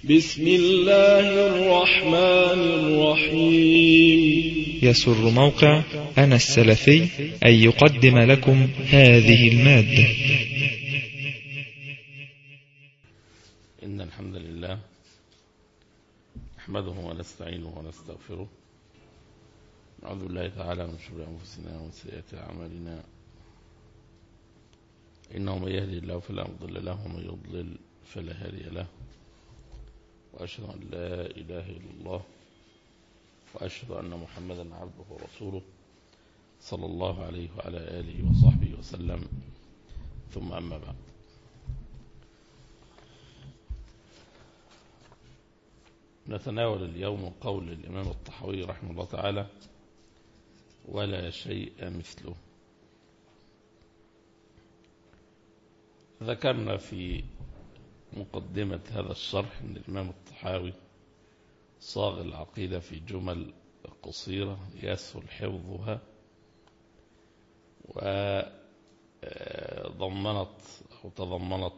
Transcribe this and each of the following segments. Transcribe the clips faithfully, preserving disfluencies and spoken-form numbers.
بسم الله الرحمن الرحيم. يسر موقع أنا السلفي أن يقدم لكم هذه المادة. إن الحمد لله نحمده ونستعينه ونستغفره، نعوذ بالله تعالى من شرور أنفسنا ومن سيئات أعمالنا، إنه من يهدي الله فلا مضل له ومن يضلل فلا هادي له، وأشهد أن لا إله إلا الله وأشهد أن محمدا عبده ورسوله صلى الله عليه وعلى آله وصحبه وسلم، ثم أما بعد. نتناول اليوم قول الإمام الطحاوي رحمه الله تعالى: ولا شيء مثله. ذكرنا في مقدمة هذا الشرح أن الإمام الطحاوي صاغ العقيدة في جمل قصيرة يسهل حفظها، وضمنت أو تضمنت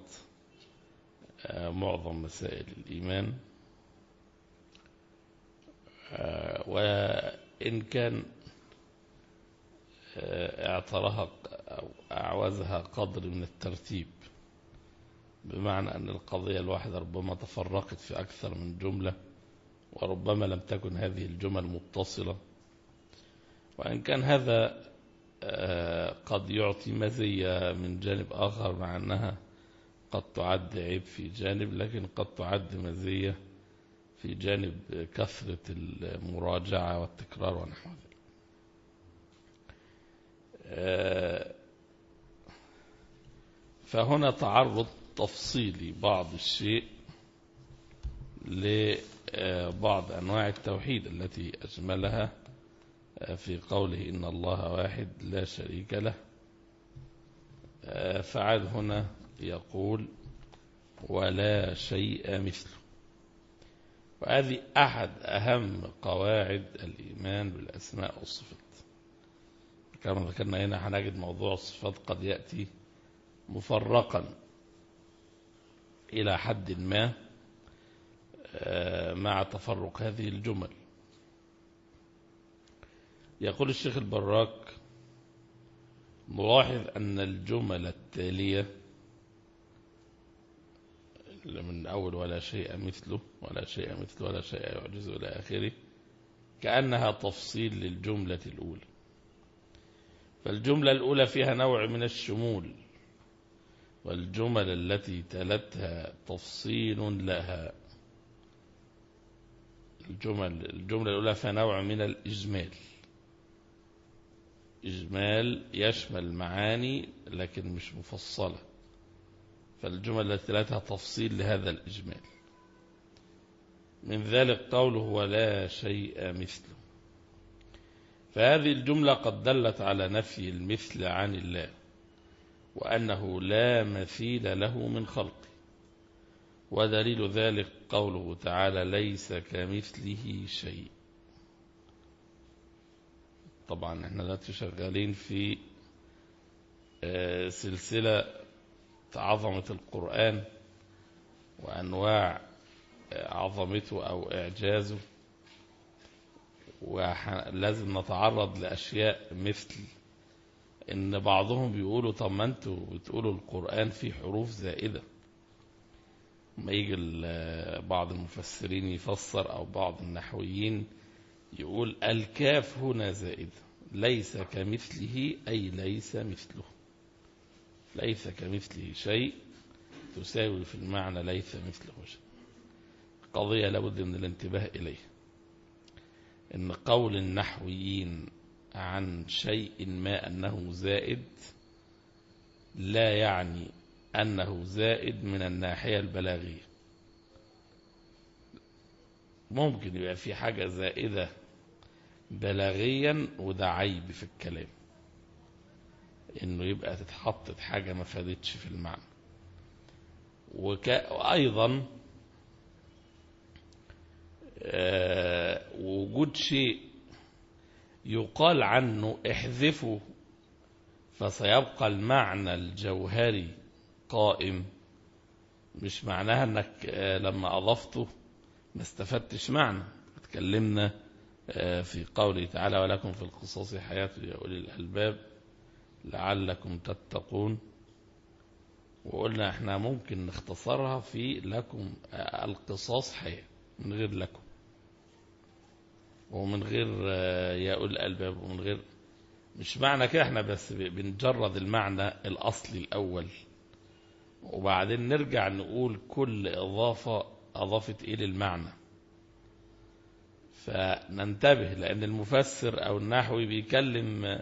معظم مسائل الإيمان، وإن كان اعترها أو أعوزها قدر من الترتيب، بمعنى أن القضية الواحدة ربما تفرقت في أكثر من جملة، وربما لم تكن هذه الجمل متصلة، وإن كان هذا قد يعطي مزية من جانب آخر، مع أنها قد تعد عيب في جانب، لكن قد تعد مزية في جانب كثرة المراجعة والتكرار ونحو ذلك. فهنا تعرض تفصيلي بعض الشيء لبعض أنواع التوحيد التي أجملها في قوله إن الله واحد لا شريك له، فعاد هنا يقول ولا شيء مثله. وهذه أحد أهم قواعد الإيمان بالأسماء والصفات. كما ذكرنا هنا هنجد موضوع الصفات قد يأتي مفرقا إلى حد ما مع تفرق هذه الجمل. يقول الشيخ البراك: نلاحظ أن الجمل التالية من أول ولا شيء مثله ولا شيء مثله ولا شيء يعجزه إلى آخره كأنها تفصيل للجملة الأولى. فالجملة الأولى فيها نوع من الشمول، والجمل التي تلتها تفصيل لها. الجمل الجملة الأولى فيها نوع من الإجمال، إجمال يشمل معاني لكن مش مفصلة، فالجمل التي تلتها تفصيل لهذا الإجمال. من ذلك قوله ولا شيء مثله، فهذه الجملة قد دلت على نفي المثل عن الله، وأنه لا مثيل له من خلقه. ودليل ذلك قوله تعالى ليس كمثله شيء. طبعا احنا دلوقتي شغالين في سلسلة عظمة القرآن وأنواع عظمته أو إعجازه، ولازم نتعرض لأشياء مثل إن بعضهم بيقولوا طب ما انتوا بتقولوا القرآن فيه حروف زائدة. ما يجي بعض المفسرين يفسر أو بعض النحويين يقول الكاف هنا زائدة، ليس كمثله أي ليس مثله، ليس كمثله شيء تساوي في المعنى ليس مثله شيء. قضية لابد من الانتباه إليه، إن قول النحويين عن شيء ما أنه زائد لا يعني أنه زائد من الناحية البلاغية. ممكن يبقى في حاجة زائدة بلاغيا وده عيب في الكلام، إنه يبقى تتحطت حاجة ما فادتش في المعنى. وك... وأيضا آه وجود شيء يقال عنه احذفه فسيبقى المعنى الجوهري قائم، مش معناها انك لما اضفته ما استفدتش معنى. اتكلمنا في قوله تعالى ولكم في القصاص حياة يا أولي الألباب لعلكم تتقون، وقلنا احنا ممكن نختصرها في لكم القصاص حياة من غير لكم، ومن غير يا أولي الألباب، ومن غير، مش معنى كده، احنا بس بنجرد المعنى الأصلي الأول وبعدين نرجع نقول كل إضافة أضافت إيه للمعنى. فننتبه، لأن المفسر أو النحوي بيكلم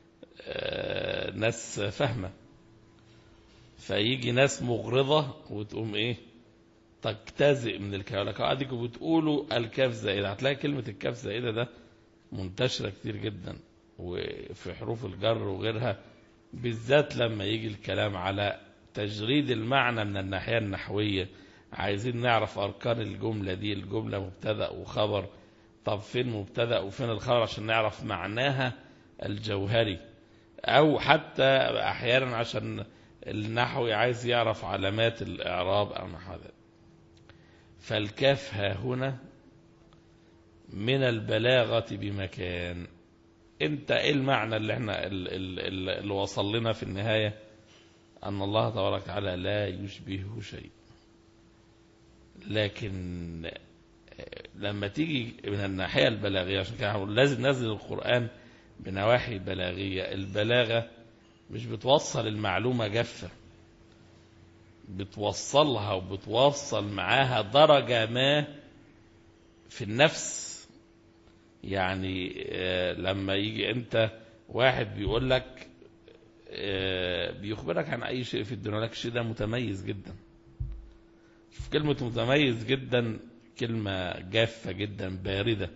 ناس فهمة، فيجي ناس مغرضة وتقوم إيه تجتزئ من الكلام. لك قاعدكم بتقولوا الكاف زائدة، هتلاقي كلمة الكاف زائدة ده منتشرة كتير جدا وفي حروف الجر وغيرها، بالذات لما يجي الكلام على تجريد المعنى من الناحية النحوية. عايزين نعرف أركان الجملة دي، الجملة مبتدأ وخبر، طب فين مبتدأ وفين الخبر عشان نعرف معناها الجوهري، أو حتى أحيانا عشان النحوي عايز يعرف علامات الإعراب أو نحو ذلك. فالكاف ها هنا من البلاغة بمكان. انت ايه المعنى اللي احنا اللي, اللي وصل لنا في النهاية؟ أن الله تبارك وتعالى لا يشبهه شيء. لكن لما تيجي من الناحية البلاغية، عشان كده لازم ننزل القرآن بنواحي بلاغية. البلاغة مش بتوصل المعلومة جافة، بتوصلها وبتوصل معاها درجة ما في النفس. يعني لما يجي انت واحد بيقول لك بيخبرك عن اي شيء في الدنيا، لك الشيء ده متميز جدا. شوف كلمة متميز جدا كلمة جافة جدا باردة،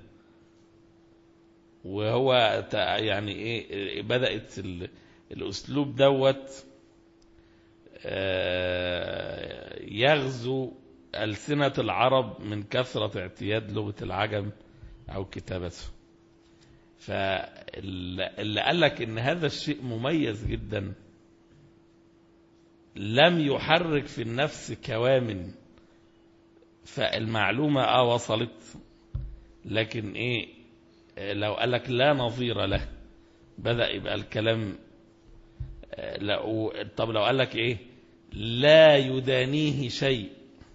وهو يعني ايه بدأت الاسلوب دوت يغزو ألسنة العرب من كثرة اعتياد لغة العجم أو كتابته. فاللي قال لك إن هذا الشيء مميز جدا لم يحرك في النفس كوامن، فالمعلومة آه وصلت، لكن إيه لو قال لك لا نظير له بدأ يبقى الكلام لا. طب لو قال لك إيه لا يدانيه شيء،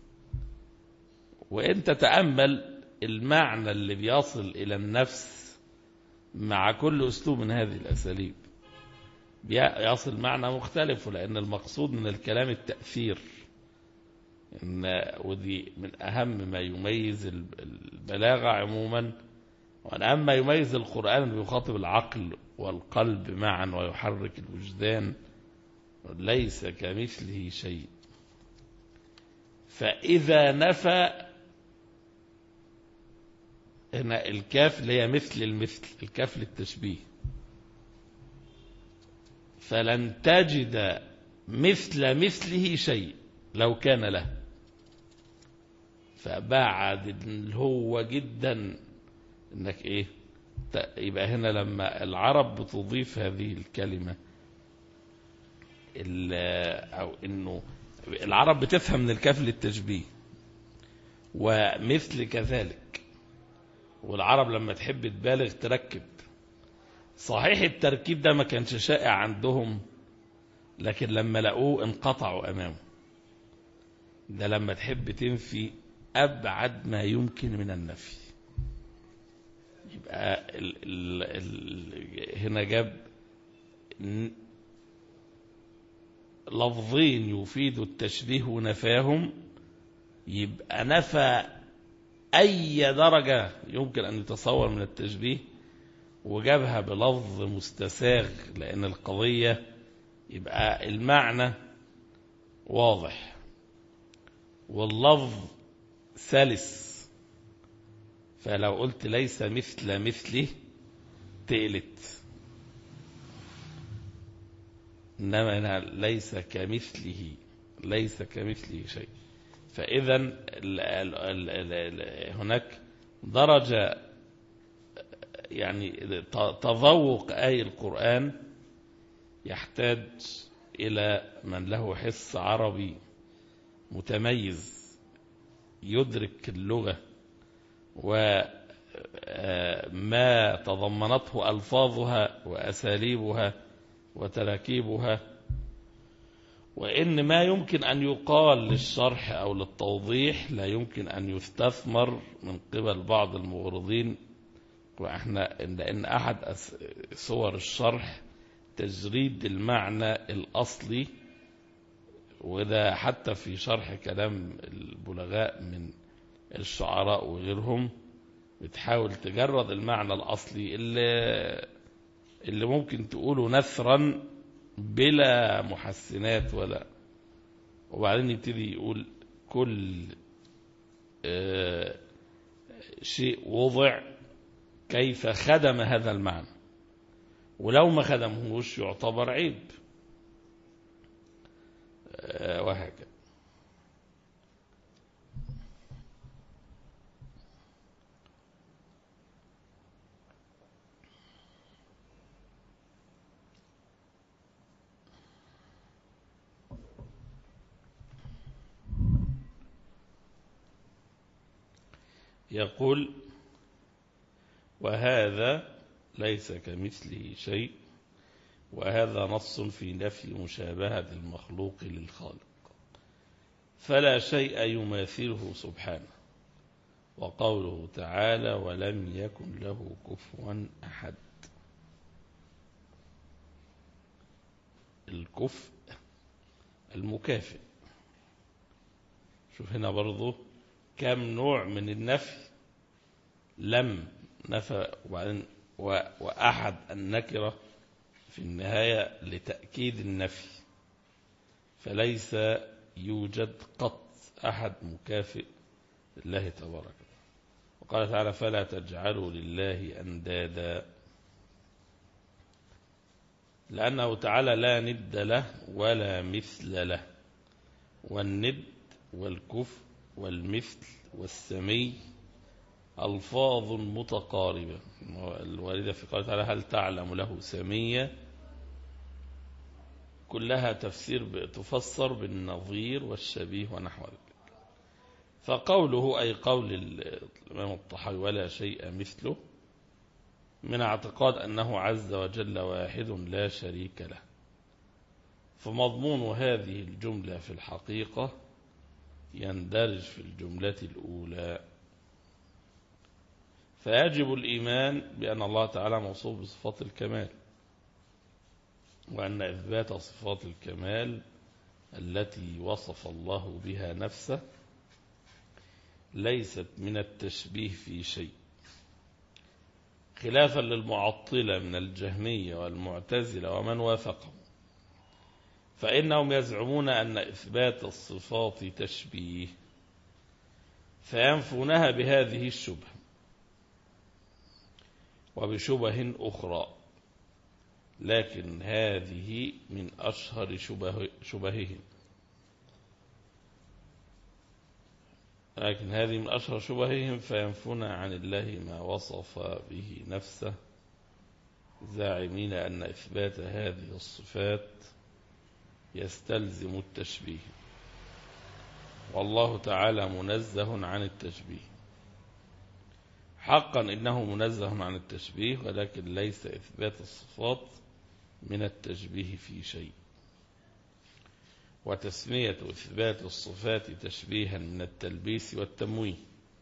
وانت تأمل المعنى اللي بيصل إلى النفس مع كل أسلوب من هذه الأساليب بيصل معنى مختلف، لأن المقصود من الكلام التأثير. إن ودي من أهم ما يميز البلاغة عموما، وأن أهم ما يميز القرآن أنه يخاطب العقل والقلب معا ويحرك الوجدان، ليس كمثله شيء. فإذا نفى هنا الكاف اللي هي مثل المثل، الكاف للتشبيه، فلن تجد مثل مثله شيء لو كان له. فبعد هو جدا انك ايه يبقى هنا لما العرب بتضيف هذه الكلمة او انه العرب بتفهم من الكاف للتشبيه ومثل كذلك، والعرب لما تحب تبالغ تركب. صحيح التركيب ده ما كانش شائع عندهم، لكن لما لقوه انقطعوا أمامه. ده لما تحب تنفي أبعد ما يمكن من النفي، يبقى ال ال ال هنا جاب لفظين يفيد التشبيه ونفاهم، يبقى نفى أي درجة يمكن أن يتصور من التشبيه وجابها بلفظ مستساغ، لأن القضية يبقى المعنى واضح واللفظ سلس. فلو قلت ليس مثل مثله تقلت، إنما ليس كمثله، ليس كمثله شيء. فإذا هناك درجة يعني تذوق آي القرآن يحتاج إلى من له حس عربي متميز يدرك اللغة وما تضمنته ألفاظها وأساليبها وتراكيبها، وإن ما يمكن أن يقال للشرح أو للتوضيح لا يمكن أن يستثمر من قبل بعض المغرضين. وإحنا لأن أحد صور الشرح تجريد المعنى الأصلي، وده حتى في شرح كلام البلغاء من الشعراء وغيرهم بتحاول تجرد المعنى الأصلي اللي, اللي ممكن تقوله نثرا بلا محسنات ولا، وبعدين يبتدي يقول كل آه شيء وضع كيف خدم هذا المعنى، ولو ما خدمهوش يعتبر عيب آه وهكذا. يقول وهذا ليس كمثله شيء، وهذا نص في نفي مشابهة المخلوق للخالق، فلا شيء يماثله سبحانه. وقوله تعالى ولم يكن له كفوا أحد، الكفء المكافئ. شوف هنا برضو كم نوع من النفي، لم نفى وبعدين وأحد النكرة في النهاية لتأكيد النفي، فليس يوجد قط أحد مكافئ لله تبارك. وقال تعالى فلا تجعلوا لله أندادا، لأنه تعالى لا ند له ولا مثل له، والند والكفء والمثل والسمي ألفاظ متقاربة. الواردة في قوله تعالى هل تعلم له سميا، كلها تفسير تفسر بالنظير والشبيه ونحو ذلك. فقوله أي قول الإمام الطحاوي ولا شيء مثله من اعتقاد أنه عز وجل واحد لا شريك له، فمضمون هذه الجملة في الحقيقة يندرج في الجملة الأولى. فيجب الإيمان بأن الله تعالى موصوف بصفات الكمال، وأن إثبات صفات الكمال التي وصف الله بها نفسه ليست من التشبيه في شيء، خلافا للمعطلة من الجهمية والمعتزلة ومن وافقهم، فإنهم يزعمون أن إثبات الصفات تشبيه، فينفونها بهذه الشبهة وبشبه أخرى، لكن هذه من أشهر شبه شبههم لكن هذه من أشهر شبههم فينفون عن الله ما وصف به نفسه، زاعمين أن إثبات هذه الصفات يستلزم التشبيه، والله تعالى منزه عن التشبيه. حقا إنه منزه عن التشبيه، ولكن ليس إثبات الصفات من التشبيه في شيء. وتسمية إثبات الصفات تشبيها من التلبيس والتمويه،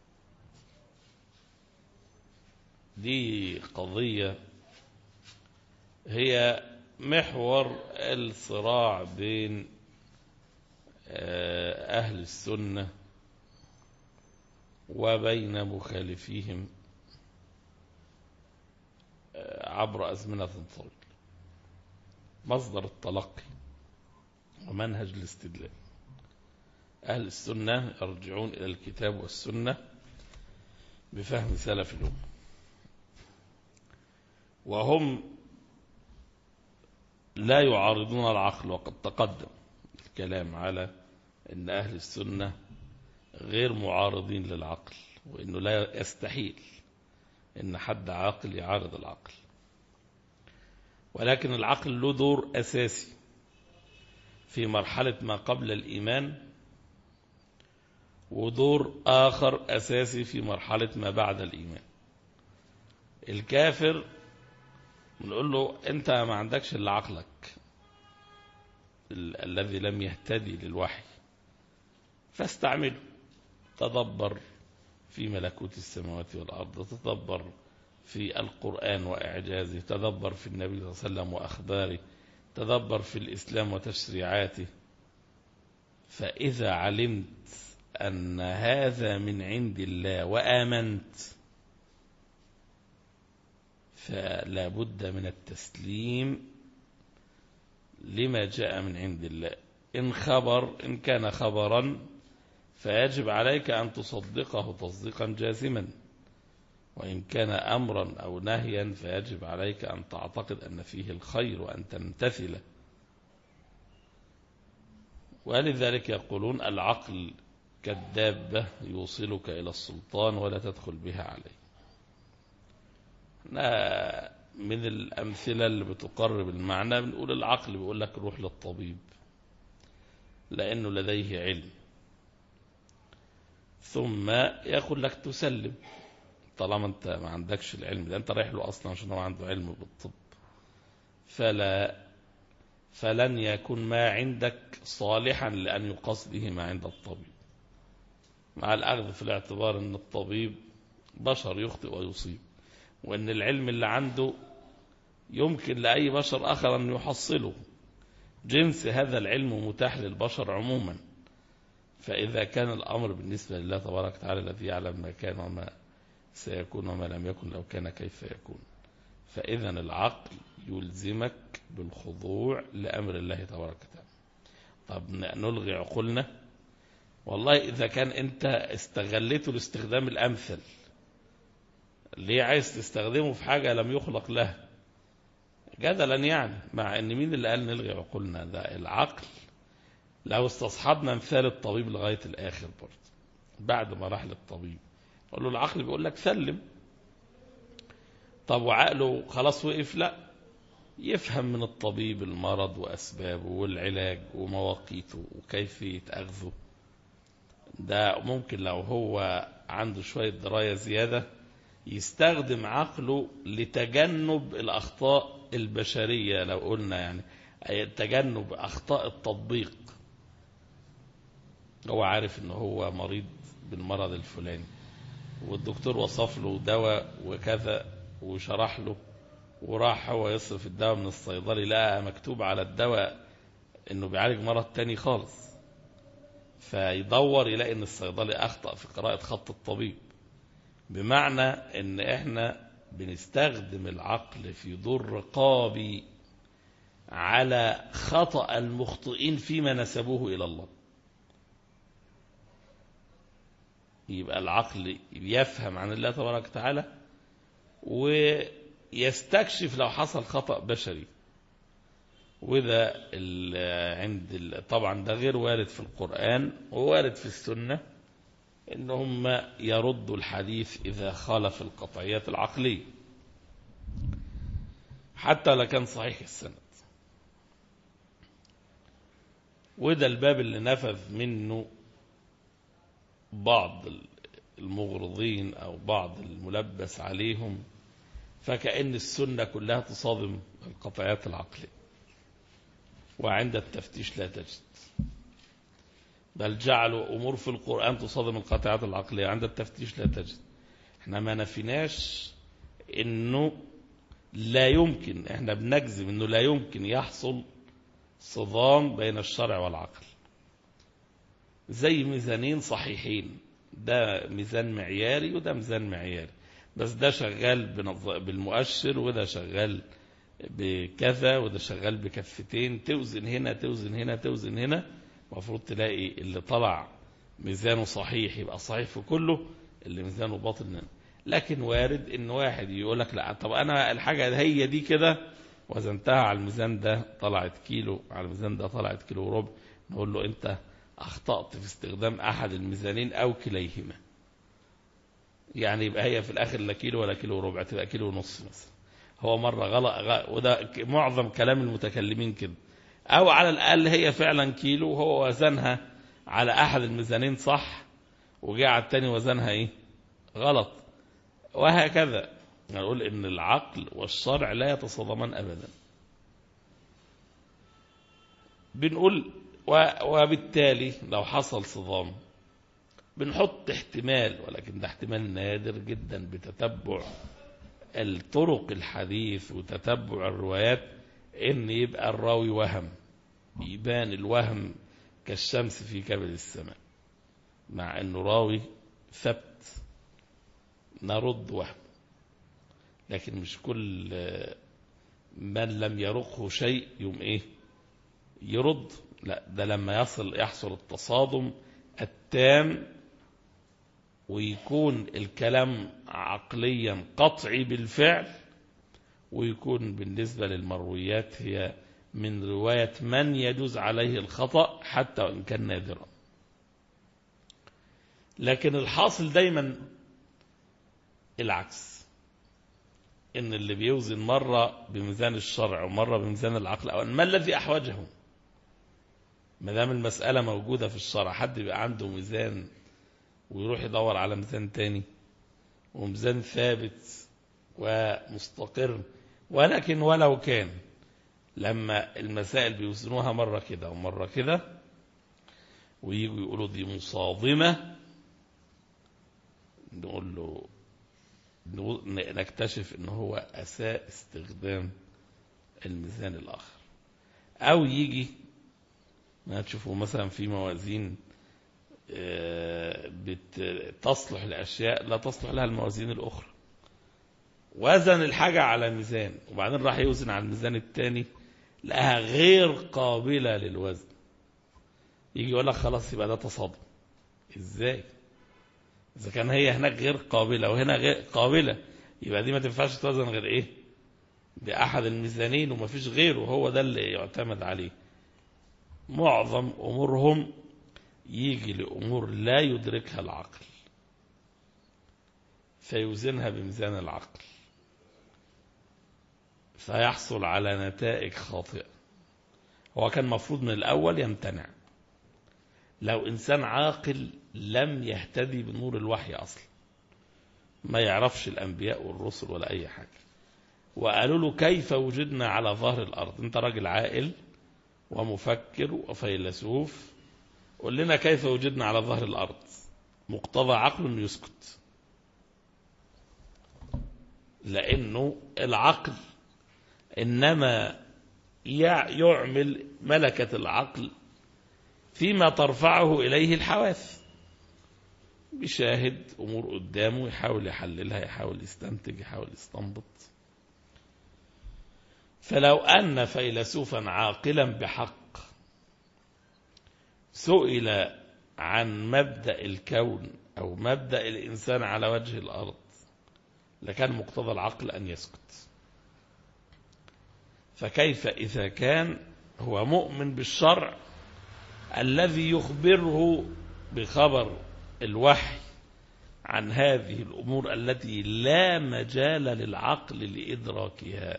دي قضية هي محور الصراع بين أهل السنة وبين مخالفيهم عبر أزمنة طويلة. مصدر التلقي ومنهج الاستدلال، أهل السنة يرجعون إلى الكتاب والسنة بفهم سلف الأمة، وهم لا يعارضون العقل. وقد تقدم الكلام على أن أهل السنة غير معارضين للعقل، وأنه لا يستحيل أن حد عاقل يعارض العقل، ولكن العقل له دور أساسي في مرحلة ما قبل الإيمان ودور آخر أساسي في مرحلة ما بعد الإيمان. الكافر نقول له أنت ما عندكش إلا عقلك ال الذي لم يهتدي للوحي، فاستعمله، تدبر في ملكوت السماوات والأرض، تدبر في القرآن وإعجازه، تدبر في النبي صلى الله عليه وسلم وأخباره، تدبر في الإسلام وتشريعاته. فإذا علمت أن هذا من عند الله وآمنت، فلا بد من التسليم لما جاء من عند الله. إن خبر إن كان خبرا فيجب عليك أن تصدقه تصديقا جازما، وإن كان أمرا أو نهيا فيجب عليك أن تعتقد أن فيه الخير وأن تمتثله. ولذلك يقولون العقل كالدابة يوصلك إلى السلطان ولا تدخل بها عليه. من الأمثلة اللي بتقرب المعنى بنقول العقل بيقول لك روح للطبيب لأنه لديه علم، ثم يقول لك تسلم طالما أنت ما عندكش العلم ده، أنت رايح له أصلا عشان هو عنده علم بالطب، فلا فلن يكون ما عندك صالحا لأن يقاس به ما عند الطبيب، مع الأخذ في الاعتبار أن الطبيب بشر يخطئ ويصيب، وأن العلم اللي عنده يمكن لأي بشر آخر أن يحصله، جنس هذا العلم متاح للبشر عموما. فإذا كان الأمر بالنسبة لله تبارك وتعالى الذي يعلم ما كان وما سيكون وما لم يكن لو كان كيف يكون، فإذا العقل يلزمك بالخضوع لأمر الله تبارك وتعالى. طب نلغي عقولنا؟ والله إذا كان أنت استغلته الاستخدام الأمثل، ليه عايز تستخدمه في حاجة لم يخلق لها جدلا يعني؟ مع أن مين اللي قال نلغي عقولنا؟ ده العقل. لو استصحبنا مثال الطبيب لغاية الآخر برضه بعد ما راح للطبيب قال له العقل بيقول لك سلم، طب وعقله خلاص وقف؟ لا، يفهم من الطبيب المرض وأسبابه والعلاج ومواقيته وكيفية أخذه. ده ممكن لو هو عنده شوية دراية زيادة يستخدم عقله لتجنب الأخطاء البشرية، لو قلنا يعني تجنب أخطاء التطبيق. هو عارف إنه هو مريض بالمرض الفلاني والدكتور وصف له دواء وكذا وشرح له، وراح هو يصرف الدواء من الصيدلي لقى مكتوب على الدواء إنه بيعالج مرض تاني خالص، فيدور يلاقي إن الصيدلي أخطأ في قراءة خط الطبيب. بمعنى إن إحنا بنستخدم العقل في دور رقابي على خطأ المخطئين فيما نسبوه إلى الله. يبقى العقل يفهم عن الله تبارك وتعالى ويستكشف لو حصل خطأ بشري، وده عند طبعا ده غير وارد في القرآن ووارد في السنة إنهم يردوا الحديث إذا خالف القطعيات العقلية حتى لو كان صحيح السند. وده الباب اللي نفذ منه بعض المغرضين أو بعض الملبس عليهم، فكأن السنة كلها تصادم القطعيات العقلية، وعند التفتيش لا تجد، بل جعلوا أمور في القرآن تصادم القطعيات العقلية، عند التفتيش لا تجد. احنا ما نفيناش انه لا يمكن، احنا بنجزم انه لا يمكن يحصل صدام بين الشرع والعقل، زي ميزانين صحيحين، ده ميزان معياري وده ميزان معياري، بس ده شغال بالمؤشر وده شغال بكذا وده شغال بكفتين، توزن هنا توزن هنا توزن هنا، المفروض تلاقي اللي طلع ميزانه صحيح يبقى صحيح في كله، اللي ميزانه باطل منه. لكن وارد ان واحد يقول لك لا طب انا الحاجة هي دي كده وزنتها على الميزان ده طلعت كيلو، على الميزان ده طلعت كيلو وربع، نقول له انت اخطأت في استخدام احد الميزانين او كليهما، يعني يبقى هي في الاخر لا كيلو ولا كيلو وربع، تبقى كيلو ونص مثلا. هو مرة غلط غ... وده معظم كلام المتكلمين كده، او على الاقل هي فعلا كيلو وهو وزنها على احد الميزانين صح، وجاء على التاني وزنها ايه غلط، وهكذا. نقول ان العقل والشرع لا يتصادمان ابدا. بنقول وبالتالي لو حصل صدام بنحط احتمال، ولكن ده احتمال نادر جدا، بتتبع الطرق الحديث وتتبع الروايات، ان يبقى الراوي وهم، يبان الوهم كالشمس في كبد السماء، مع انه راوي ثبت نرد وهم. لكن مش كل من لم يرقه شيء يوم ايه يرد، لا، ده لما يصل يحصل التصادم التام ويكون الكلام عقليا قطعي بالفعل، ويكون بالنسبة للمرويات هي من رواية من يجوز عليه الخطأ حتى وإن كان نادرا. لكن الحاصل دايما العكس، إن اللي بيوزن مرة بميزان الشرع ومرة بميزان العقل، أو ما الذي أحوجهم؟ ما دام المسألة موجودة في الشرع، حد يبقى عنده ميزان ويروح يدور على ميزان تاني وميزان ثابت ومستقر؟ ولكن ولو كان لما المسائل بيوزنوها مرة كده ومرة كده وييجوا يقولوا دي مصادمة، نقول له نكتشف ان هو اساء استخدام الميزان الاخر. او يجي ما تشوفوا مثلا في موازين بتصلح الاشياء لا تصلح لها الموازين الاخرى، وزن الحاجة على ميزان وبعدين راح يوزن على الميزان الثاني لقاها غير قابلة للوزن، يجي يقول لك خلاص يبقى ده تصادم. ازاي؟ إذا كان هي هناك غير قابلة وهنا غير قابلة، يبقى دي ما تنفعش توزن غير إيه؟ بأحد الميزانين وما فيش غيره، هو ده اللي يعتمد عليه. معظم أمورهم يجي لأمور لا يدركها العقل فيوزنها بميزان العقل، فيحصل على نتائج خاطئة. هو كان مفروض من الأول يمتنع، لو إنسان عاقل لم يهتدي بنور الوحي أصلا، ما يعرفش الأنبياء والرسل ولا أي حاجة، وقالوا له كيف وجدنا على ظهر الأرض؟ أنت راجل عاقل ومفكر وفيلسوف، قل لنا كيف وجدنا على ظهر الأرض. مقتضى عقل يسكت، لأنه العقل إنما يعمل ملكة العقل فيما ترفعه إليه الحواس، بيشاهد أمور قدامه يحاول يحللها، يحاول يستنتج، يحاول يستنبط. فلو أن فيلسوفا عاقلا بحق سئل عن مبدأ الكون أو مبدأ الإنسان على وجه الأرض لكان مقتضى العقل أن يسكت. فكيف إذا كان هو مؤمن بالشرع الذي يخبره بخبر الوحي عن هذه الأمور التي لا مجال للعقل لإدراكها؟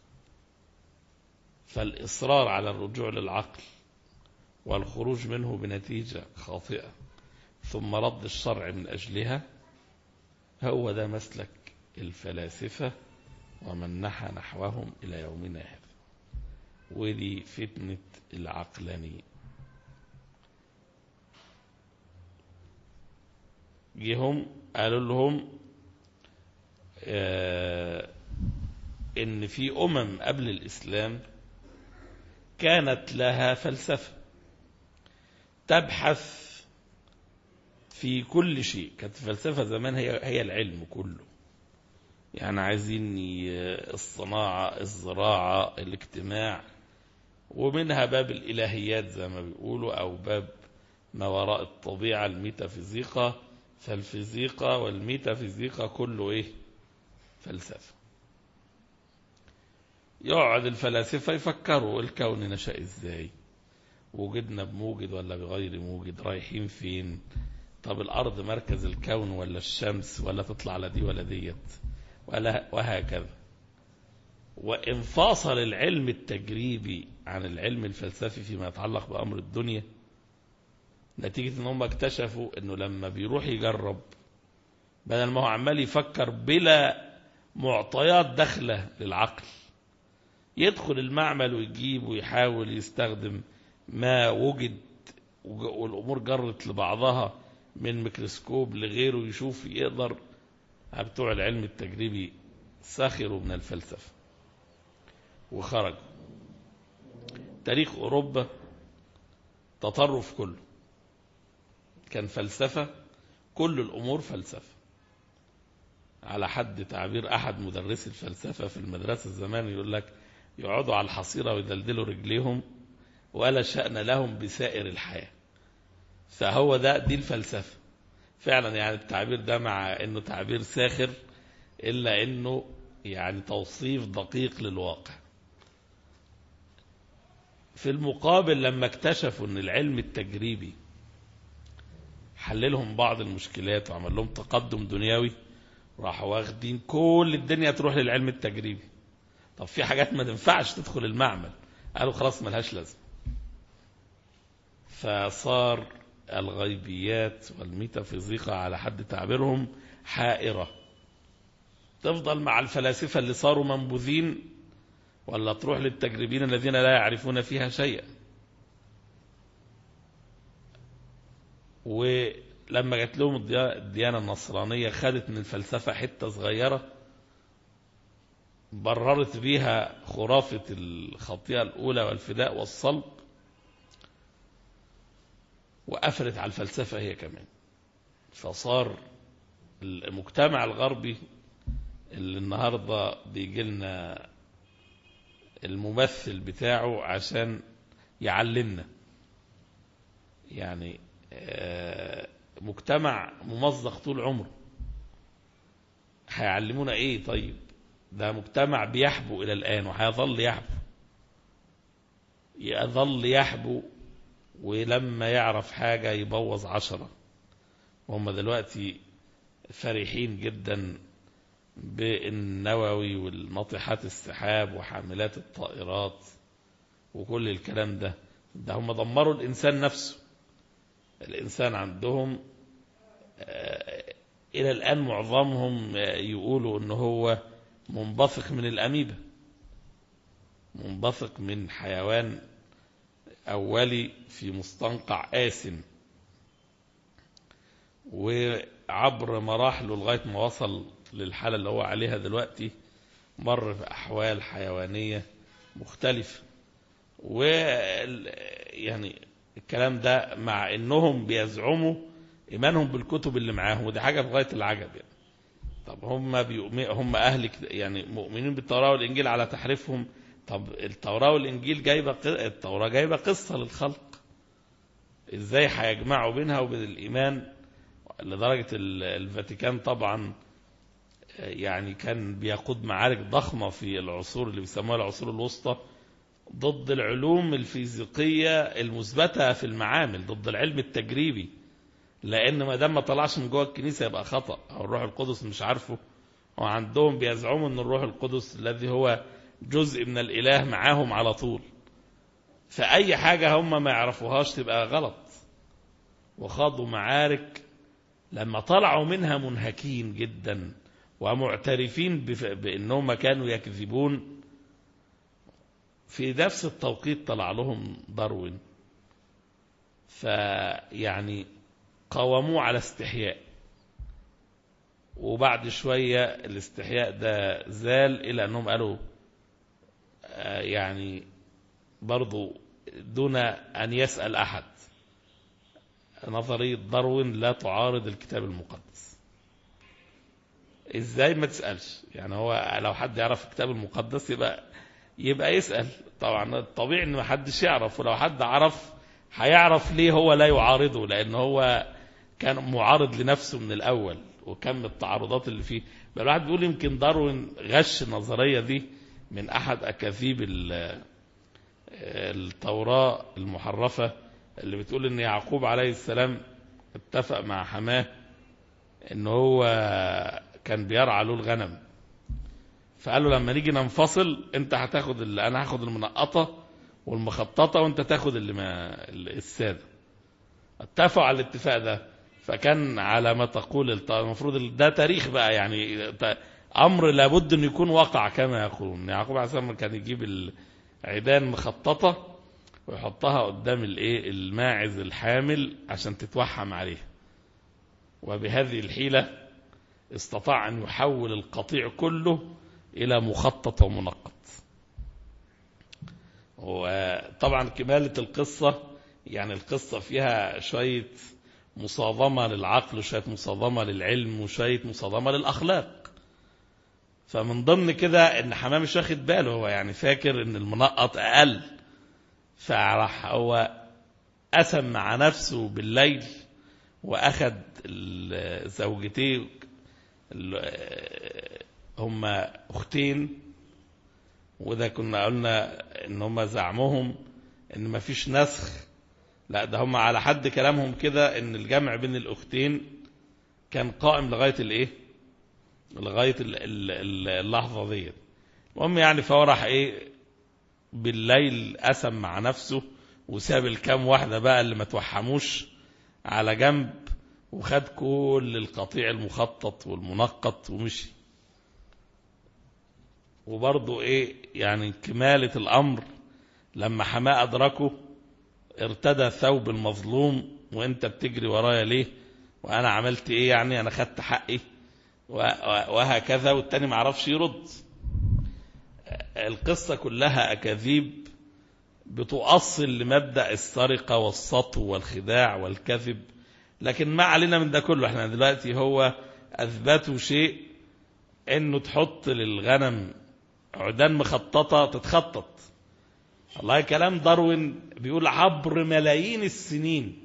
فالإصرار على الرجوع للعقل والخروج منه بنتيجة خاطئة ثم رد الشرع من أجلها، هو ده مسلك الفلاسفة ومن نحى نحوهم إلى يومنا هذا. ودي فتنة العقلانية. جيهم قالوا لهم آه إن في أمم قبل الإسلام كانت لها فلسفة تبحث في كل شيء. كانت الفلسفة زمان هي هي العلم كله، يعني عايزين الصناعة، الزراعة، الاجتماع، ومنها باب الإلهيات زي ما بيقولوا، أو باب ما وراء الطبيعة، الميتافيزيقا. فالفيزيقا والميتافيزيقا كله إيه؟ فلسفة. يقعد الفلاسفة يفكروا الكون نشأ إزاي، وجدنا بموجد ولا بغير موجد، رايحين فين، طب الأرض مركز الكون ولا الشمس، ولا تطلع لدي ولا ديت، ولا وهكذا. وانفصل العلم التجريبي عن العلم الفلسفي فيما يتعلق بأمر الدنيا، نتيجة ان هم اكتشفوا انه لما بيروح يجرب بدل ما هو عمال يفكر بلا معطيات داخله للعقل، يدخل المعمل ويجيب ويحاول يستخدم ما وجد والامور جرت لبعضها من ميكروسكوب لغيره يشوف يقدر. بتوع العلم التجريبي سخروا من الفلسفة وخرجوا. تاريخ أوروبا تطرف كله كان فلسفة، كل الأمور فلسفة، على حد تعبير أحد مدرسي الفلسفة في المدرسة الزمان يقول لك يقعدوا على الحصيرة ويدلدلوا رجليهم ولا شأن لهم بسائر الحياة. فهو ده دي الفلسفة فعلا. يعني التعبير ده مع انه تعبير ساخر الا انه يعني توصيف دقيق للواقع. في المقابل لما اكتشفوا ان العلم التجريبي حللهم بعض المشكلات وعمل لهم تقدم دنيوي، راحوا واخدين كل الدنيا تروح للعلم التجريبي. طب في حاجات ما تنفعش تدخل المعمل، قالوا خلاص ملهاش لازمه. فصار الغيبيات والميتافيزيقا على حد تعبيرهم حائرة. تفضل مع الفلاسفة اللي صاروا منبوذين ولا تروح للتجريبين الذين لا يعرفون فيها شيئا؟ ولما جات لهم الديانة النصرانية خدت من الفلسفة حتة صغيرة بررت بيها خرافة الخطيئة الأولى والفداء والصلب، وقفلت على الفلسفة هي كمان. فصار المجتمع الغربي اللي النهاردة بيجي لنا الممثل بتاعه عشان يعلمنا، يعني مجتمع ممزق طول عمره، هيعلمونا ايه؟ طيب ده مجتمع بيحبو الى الان وهيظل يحبو يظل يحبو ولما يعرف حاجة يبوظ عشرة. وهم دلوقتي فرحين جدا بالنووي والناطحات السحاب وحاملات الطائرات وكل الكلام ده. ده هم دمروا الإنسان نفسه. الإنسان عندهم إلى الآن معظمهم يقولوا إنه هو منبثق من الأميبا، منبثق من حيوان أولي في مستنقع آسن، وعبر مراحله لغاية ما وصل للحالة اللي هو عليها دلوقتي مر في أحوال حيوانية مختلفة. ويعني الكلام ده مع إنهم بيزعموا إيمانهم بالكتب اللي معاهم، ودي حاجة في غاية العجب يعني. طب هم هم أهل يعني مؤمنين بالتوراة والإنجيل على تحريفهم. طب التوراة والإنجيل جايبة التوراة جايبة قصة للخلق، إزاي هيجمعوا بينها وبين الإيمان؟ لدرجة الفاتيكان طبعا يعني كان بيقود معارك ضخمة في العصور اللي بيسموها العصور الوسطى ضد العلوم الفيزيقية المثبتة في المعامل، ضد العلم التجريبي، لأن ما دام ما طلعش من جوه الكنيسة يبقى خطأ، أو الروح القدس مش عارفه. وعندهم بيزعموا أن الروح القدس الذي هو جزء من الإله معاهم على طول، فأي حاجة هم ما يعرفوهاش تبقى غلط. وخاضوا معارك لما طلعوا منها منهكين جدا ومعترفين بأنهم كانوا يكذبون. في نفس التوقيت طلع لهم داروين، فيعني قاوموه على استحياء، وبعد شوية الاستحياء ده زال إلى أنهم قالوا يعني برضو دون أن يسأل أحد نظرية داروين لا تعارض الكتاب المقدس. إزاي ما تسألش؟ يعني هو لو حد يعرف الكتاب المقدس يبقى يبقى يسأل. طبعا الطبيعي إن ما حدش يعرف، ولو حد عرف هيعرف ليه هو لا يعارضه، لأن هو كان معارض لنفسه من الأول وكم التعارضات اللي فيه. بل الواحد بيقول يمكن داروين غش النظرية دي من أحد أكاذيب التوراة المحرفة اللي بتقول إن يعقوب عليه السلام اتفق مع حماه إن هو كان بيرعى له الغنم، فقال له لما نيجي ننفصل أنت هتاخد اللي أنا هاخد المنقطة والمخططة وأنت تاخد اللي ما السادة. اتفقوا على الاتفاق ده. فكان على ما تقول المفروض ده تاريخ بقى، يعني أمر لابد أن يكون وقع كما يقولون. يعقوب عليه السلام كان يجيب العيدان مخططة ويحطها قدام الايه الماعز الحامل عشان تتوحم عليه، وبهذه الحيلة استطاع أن يحول القطيع كله إلى مخطط ومنقط. وطبعا كمالة القصة، يعني القصة فيها شوية مصادمة للعقل وشوية مصادمة للعلم وشوية مصادمة للأخلاق. فمن ضمن كده ان حمام مش واخد باله، هو يعني فاكر ان المنقط أقل، فراح هو أسم مع نفسه بالليل وأخذ زوجتيه هما أختين، وده كنا قلنا ان هما زعمهم ان مفيش نسخ، لا ده هما على حد كلامهم كده ان الجمع بين الأختين كان قائم لغاية الايه لغاية اللحظة دي. المهم يعني فورح ايه بالليل أسم مع نفسه وساب الكام واحدة بقى اللي ما توحموش على جنب، وخد كل القطيع المخطط والمنقط ومشي. وبرضه ايه يعني كمالة الأمر لما حماه أدركه ارتدى ثوب المظلوم، وانت بتجري ورايا ليه وانا عملت ايه يعني، انا خدت حقي وهكذا، والتاني معرفش يرد. القصة كلها أكاذيب بتؤصل لمبدأ السرقة والسطو والخداع والكذب. لكن ما علينا من ده كله، احنا دلوقتي هو أثبتوا شيء، انه تحط للغنم عدان مخططة تتخطط. الله كلام داروين بيقول عبر ملايين السنين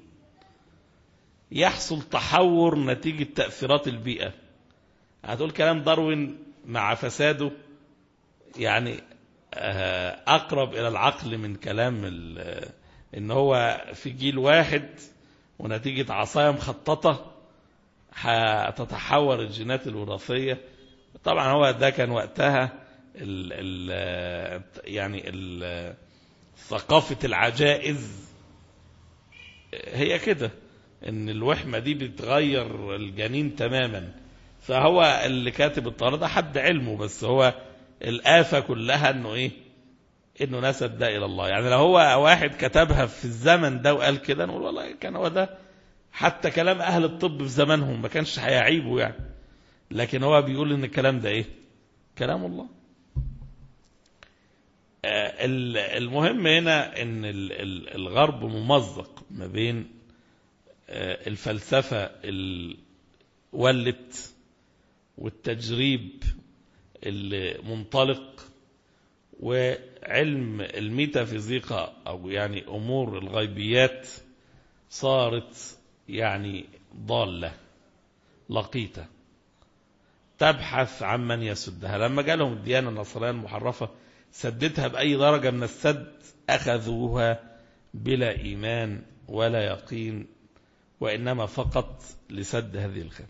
يحصل تحور نتيجة تأثيرات البيئة. هتقول كلام داروين مع فساده يعني أقرب إلى العقل من كلام إن هو في جيل واحد ونتيجة عصاية مخططة هتتحور الجينات الوراثية. طبعا هو ده كان وقتها ال ال يعني ال ثقافة العجائز هي كده، إن الوحمة دي بتغير الجنين تماما. فهو اللي كاتب الطريقة ده حد علمه، بس هو الآفة كلها انه ايه انه نسب ده الى الله. يعني لو هو واحد كتبها في الزمن ده وقال كده نقول والله كان هو ده حتى كلام اهل الطب في زمانهم، ما كانش هيعيبه يعني. لكن هو بيقول ان الكلام ده ايه كلام الله. آه المهم هنا ان الغرب ممزق ما بين آه الفلسفة الولت والتجريب المنطلق وعلم الميتافيزيقا أو يعني أمور الغيبيات، صارت يعني ضالة لقيتة تبحث عن من يسدها. لما جالهم الديانة النصرانية المحرفة سدتها بأي درجة من السد، أخذوها بلا إيمان ولا يقين، وإنما فقط لسد هذه الخانة.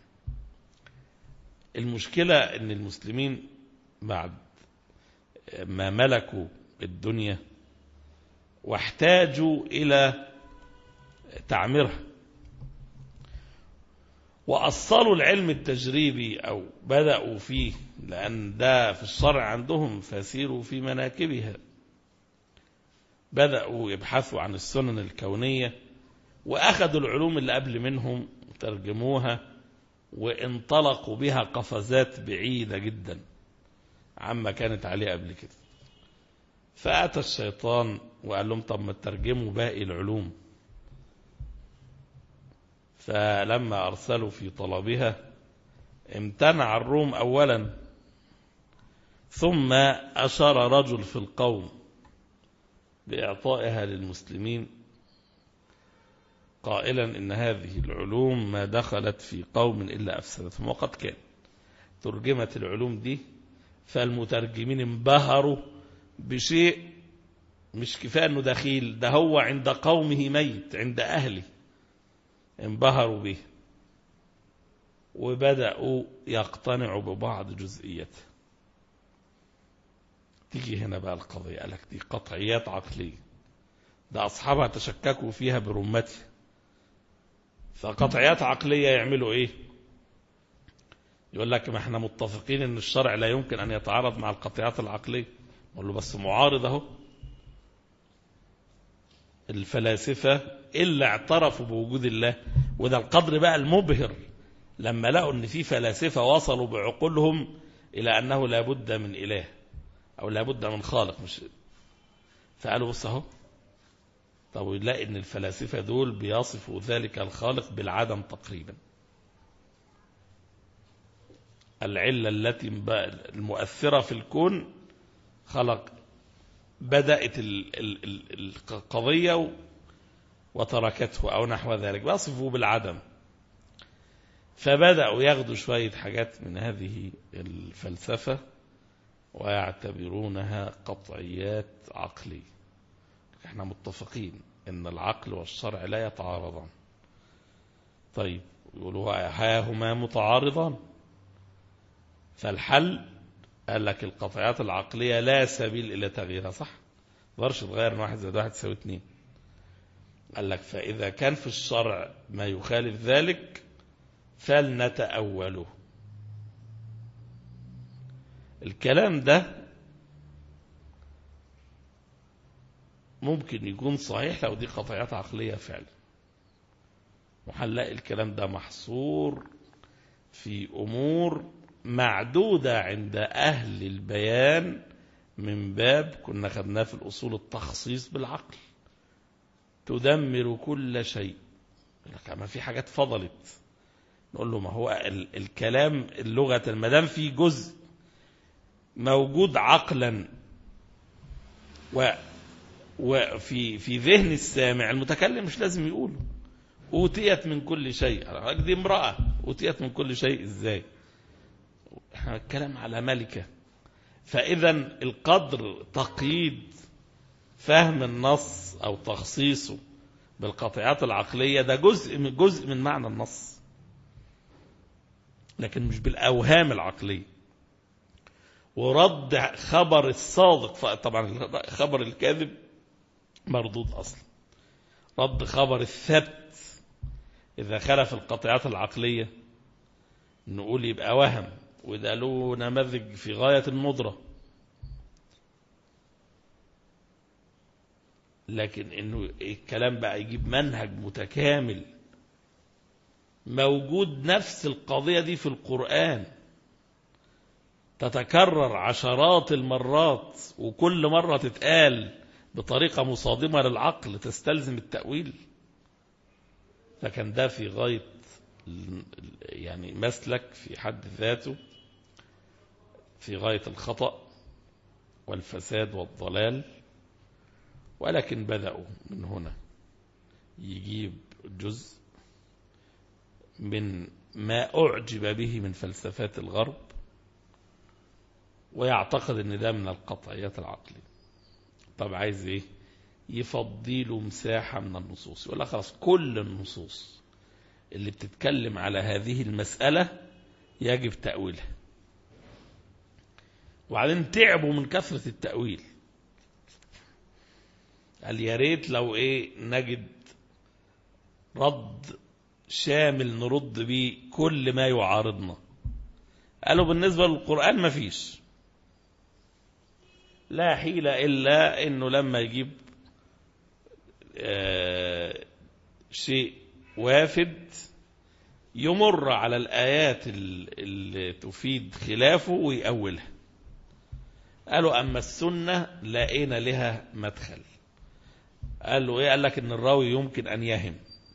المشكلة أن المسلمين بعد ما ملكوا الدنيا واحتاجوا إلى تعميرها وأصلوا العلم التجريبي أو بدأوا فيه، لأن ده في الشرع عندهم فسيروا في مناكبها. بدأوا يبحثوا عن السنن الكونية وأخذوا العلوم اللي قبل منهم وترجموها وانطلقوا بها قفزات بعيدة جدا عما كانت عليه قبل كده. فأتى الشيطان وقال لهم طب ما ترجموا باقي العلوم. فلما أرسلوا في طلبها امتنع الروم أولا، ثم أشار رجل في القوم بإعطائها للمسلمين قائلا إن هذه العلوم ما دخلت في قوم إلا أفسدتهم. وقد كان ترجمت العلوم دي، فالمترجمين انبهروا بشيء مش كفاية أنه دخيل، ده هو عند قومه ميت، عند أهله انبهروا به وبدأوا يقتنعوا ببعض جزئياته. تيجي هنا بقى القضية، قالك دي قطعيات عقلية، ده أصحابها تشككوا فيها برمتها، فقطعيات عقلية يعملوا ايه؟ يقول لك ما احنا متفقين ان الشرع لا يمكن ان يتعارض مع القطعيات العقلية. يقول له بس معارض اهو. الفلاسفة إلا اعترفوا بوجود الله، وده القدر بقى المبهر لما لقوا ان في فلاسفة وصلوا بعقولهم الى انه لا بد من اله او لا بد من خالق، مش فقالوا بص اهو. طب يلاقي ان الفلاسفة دول بيصفوا ذلك الخالق بالعدم تقريبا. العلة التي المؤثرة في الكون خلق بدأت القضية وتركته أو نحو ذلك، بيصفوا بالعدم. فبدأوا ياخدوا شوية حاجات من هذه الفلسفة ويعتبرونها قطعيات عقلية. احنا متفقين ان العقل والشرع لا يتعارضان. طيب يقولوا ها هما متعارضان، فالحل قال لك القطعيات العقلية لا سبيل إلى تغييرها. صح، مقدرش تغير ان واحد زائد واحد تساوي اتنين. قال لك فإذا كان في الشرع ما يخالف ذلك فلنتأوله. الكلام ده ممكن يكون صحيح لو دي قطعيات عقلية فعلا، وهنلاقي الكلام ده محصور في أمور معدودة عند أهل البيان من باب كنا خدناه في الأصول التخصيص بالعقل، تدمر كل شيء. ما في حاجات فضلت، نقول له ما هو ال الكلام اللغة المدام في جزء موجود عقلا و وفي في ذهن السامع المتكلم مش لازم يقوله. أوتيت من كل شيء، دي امرأة أوتيت من كل شيء ازاي؟ احنا الكلام على ملكة. فإذا القدر تقييد فهم النص أو تخصيصه بالقطعيات العقلية ده جزء من جزء من معنى النص، لكن مش بالأوهام العقلية. ورد خبر الصادق، طبعا خبر الكاذب مردود أصلا. رد خبر الثبت إذا خلف القطعيات العقلية نقول يبقى وهم، وده له نماذج في غاية الندرة. لكن إنه الكلام بقى يجيب منهج متكامل موجود نفس القضية دي في القرآن تتكرر عشرات المرات وكل مرة تتقال بطريقة مصادمة للعقل تستلزم التأويل، لكن ده في غاية يعني مسلك في حد ذاته في غاية الخطأ والفساد والضلال. ولكن بدأوا من هنا يجيب جزء من ما أعجب به من فلسفات الغرب ويعتقد ان ده من القطعيات العقلية. طب عايز ايه؟ يفضيله مساحة من النصوص، يقول لك خلاص كل النصوص اللي بتتكلم على هذه المسألة يجب تأويلها. وبعدين تعبوا من كثرة التأويل، قال يا ريت لو ايه نجد رد شامل نرد بيه كل ما يعارضنا. قالوا بالنسبة للقرآن ما فيش، لا حيلة إلا إنه لما يجيب آه شيء وافد يمر على الآيات اللي تفيد خلافه ويأولها. قالوا أما السنة لقينا لها مدخل. قالوا إيه؟ قال لك إن الراوي يمكن أن يهم،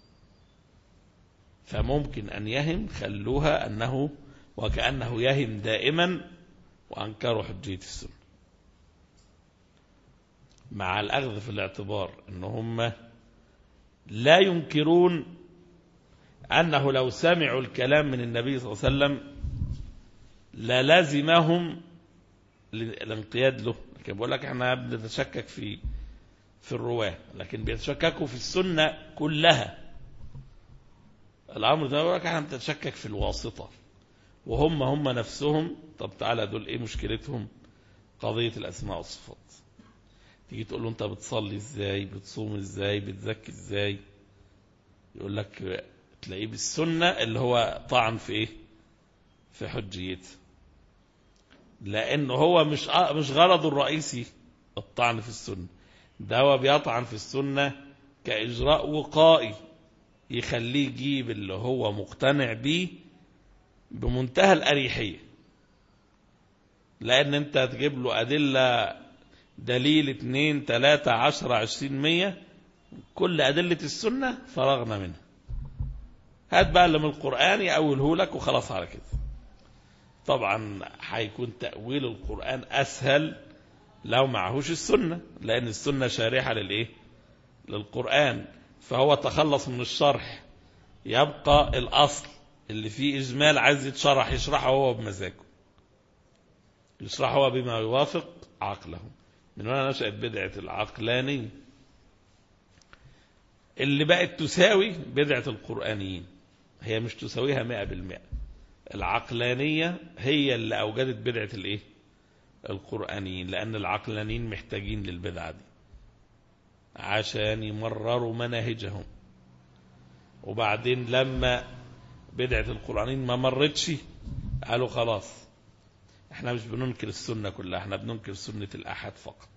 فممكن أن يهم خلوها أنه وكأنه يهم دائما، وأنكروا حجية السنة مع الأخذ في الاعتبار أنهم لا ينكرون أنه لو سمعوا الكلام من النبي صلى الله عليه وسلم للازمهم الانقياد له. لكن بقول لك احنا بنتشكك في في الرواة، لكن بيتشككوا في السنة كلها. الأمر ده بقول لك احنا بنتشكك في الواسطة، وهم هم نفسهم. طب تعالى دول ايه مشكلتهم؟ قضية الأسماء والصفات. تيجي تقول له انت بتصلي ازاي، بتصوم ازاي، بتزكي ازاي، يقول لك تلاقيه بالسنة اللي هو طعن في ايه؟ في حجيته، لأنه هو مش مش غرضه الرئيسي الطعن في السنة، ده هو بيطعن في السنة كإجراء وقائي يخليه يجيب اللي هو مقتنع بيه بمنتهى الأريحية. لأن أنت تجيب له أدلة، دليل اتنين تلاتة عشرة عشرين مية، كل أدلة السنة فرغنا منها، هات بقى اللي من القرآن يأوله لك وخلاص على كده. طبعا هيكون تأويل القرآن أسهل لو معهوش السنة، لأن السنة شارحة للإيه؟ للقرآن، فهو تخلص من الشرح، يبقى الأصل اللي فيه إجمال عايز يتشرح يشرحه هو بمزاجه، يشرحه هو بما يوافق عقله. من هنا نشأت بدعة العقلانية اللي بقت تساوي بدعة القرآنيين. هي مش تساويها مئة بالمئة، العقلانية هي اللي أوجدت بدعة الإيه؟ القرآنيين، لأن العقلانيين محتاجين للبدعة دي عشان يمرروا مناهجهم. وبعدين لما بدعة القرآنيين ما مرتش قالوا خلاص احنا مش بننكر السنة كلها، احنا بننكر سنة الآحاد فقط.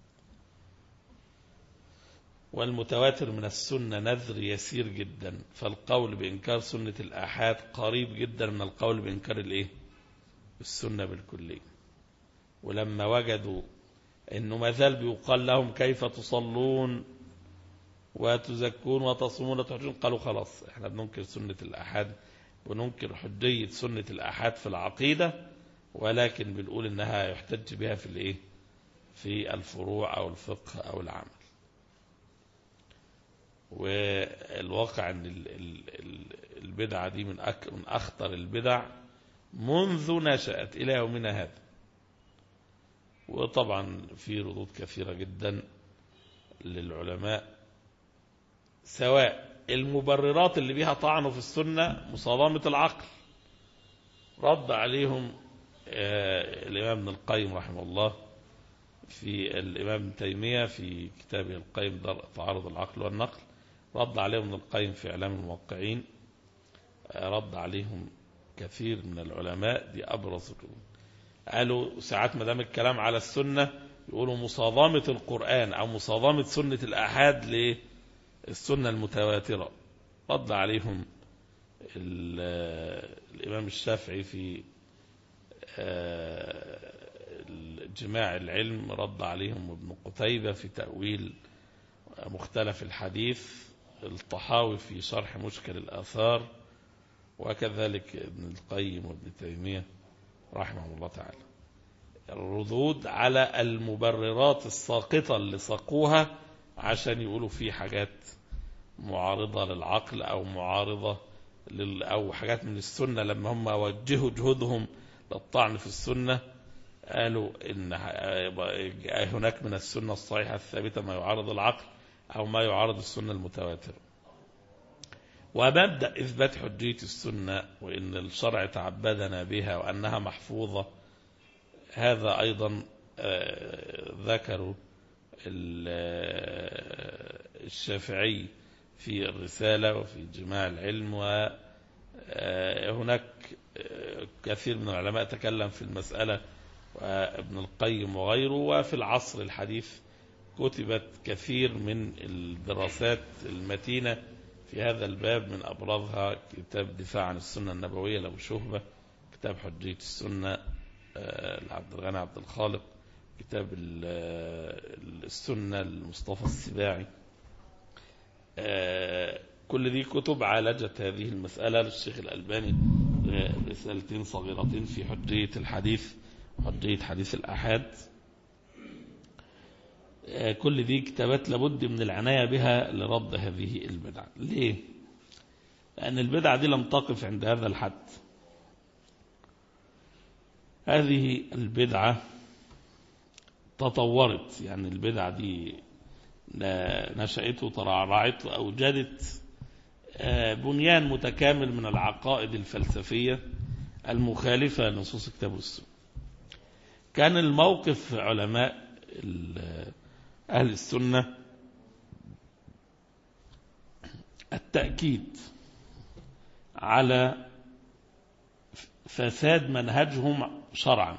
والمتواتر من السنة نذر يسير جدا، فالقول بإنكار سنة الآحاد قريب جدا من القول بإنكار الايه؟ السنة بالكلية. ولما وجدوا انه ما زال بيقال لهم كيف تصلون وتزكون وتصومون وتحجون، قالوا خلاص احنا بننكر سنة الآحاد، بننكر حجية سنة الآحاد في العقيدة، ولكن بنقول انها يحتج بها في الايه؟ في الفروع او الفقه او العمل. والواقع ان البدعة دي من من اخطر البدع منذ نشأت الى يومنا هذا. وطبعا في ردود كثيرة جدا للعلماء، سواء المبررات اللي بيها طعنوا في السنة مصادمة العقل، رد عليهم الإمام ابن القيم رحمه الله في الإمام ابن تيمية في كتابه القيم تعارض العقل والنقل، رد عليهم ابن القيم في إعلام الموقعين، رد عليهم كثير من العلماء. دي أبرز، قالوا ساعات ما دام الكلام على السنة يقولوا مصادمة القرآن أو مصادمة سنة الآحاد للسنة المتواترة. رد عليهم الإمام الشافعي في جماع العلم، رد عليهم ابن قتيبة في تأويل مختلف الحديث، الطحاوي في شرح مشكل الآثار، وكذلك ابن القيم وابن تيمية رحمه الله تعالى. الردود على المبررات الساقطة اللي ساقوها عشان يقولوا في حاجات معارضة للعقل أو معارضة لل أو حاجات من السنة، لما هم وجهوا جهودهم للطعن في السنة قالوا إن هناك من السنة الصحيحة الثابتة ما يعارض العقل أو ما يعارض السنة المتواترة. ومبدأ إثبات حجية السنة وإن الشرع تعبدنا بها وأنها محفوظة، هذا أيضا ذكروا الشافعي في الرسالة وفي جماع العلم، وهناك كثير من العلماء تكلم في المسألة، وابن القيم وغيره. وفي العصر الحديث كتبت كثير من الدراسات المتينة في هذا الباب، من أبرزها كتاب دفاع عن السنة النبوية لأبو شهبة، كتاب حجية السنة لعبد الغني عبد الخالق، كتاب السنة لمصطفى السباعي. كل دي كتب عالجت هذه المسألة. للشيخ الألباني رسالتين صغيرتين في حجية الحديث وحجية حديث الآحاد. كل دي كتابات لابد من العناية بها لرد هذه البدعة. ليه؟ لأن البدعة دي لم تقف عند هذا الحد. هذه البدعة تطورت، يعني البدعة دي نشأت وترعرعت وأوجدت بنيان متكامل من العقائد الفلسفية المخالفة لنصوص الكتاب والسنة. كان الموقف علماء أهل السنة التأكيد على فساد منهجهم شرعا،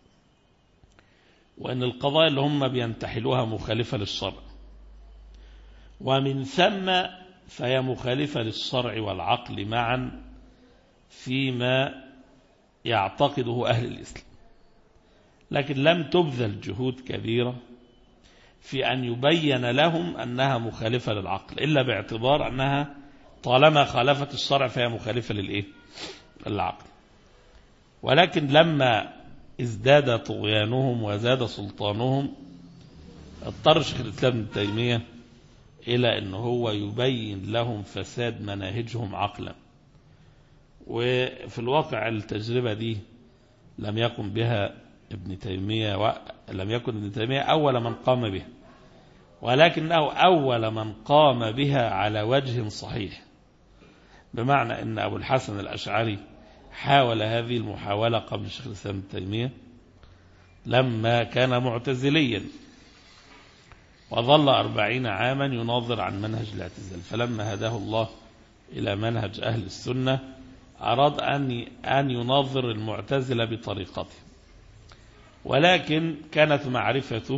وأن القضايا اللي هم بينتحلوها مخالفة للشرع، ومن ثم فهي مخالفة للشرع والعقل معا فيما يعتقده أهل الإسلام، لكن لم تبذل جهود كبيرة في أن يبين لهم أنها مخالفة للعقل، إلا باعتبار أنها طالما خالفت الشرع فهي مخالفة للإيه؟ للعقل. ولكن لما ازداد طغيانهم وزاد سلطانهم اضطر شيخ الإسلام ابن تيمية إلى أنه هو يبين لهم فساد مناهجهم عقلا. وفي الواقع التجربة دي لم يكن بها ابن تيمية ولم يكن ابن تيمية أول من قام بها، ولكنه أول من قام بها على وجه صحيح، بمعنى أن أبو الحسن الأشعري حاول هذه المحاولة قبل شيخ الإسلام ابن تيمية لما كان معتزليا، وظل أربعين عاما يناظر عن منهج الاعتزال، فلما هداه الله إلى منهج أهل السنة أراد أن أن يناظر المعتزلة بطريقته، ولكن كانت معرفته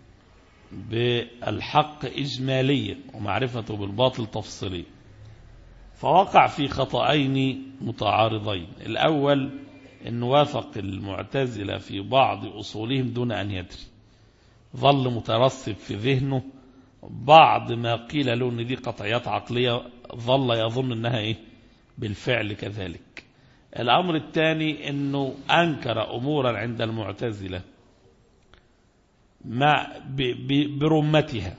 بالحق إجمالية ومعرفته بالباطل تفصيلية، فوقع في خطأين متعارضين. الأول أن وافق المعتزلة في بعض أصولهم دون أن يدري، ظل مترسب في ذهنه بعض ما قيل له أن دي قطعيات عقلية، ظل يظن أنها إيه؟ بالفعل كذلك. الأمر الثاني أنه أنكر أمورا عند المعتزلة مع برمتها،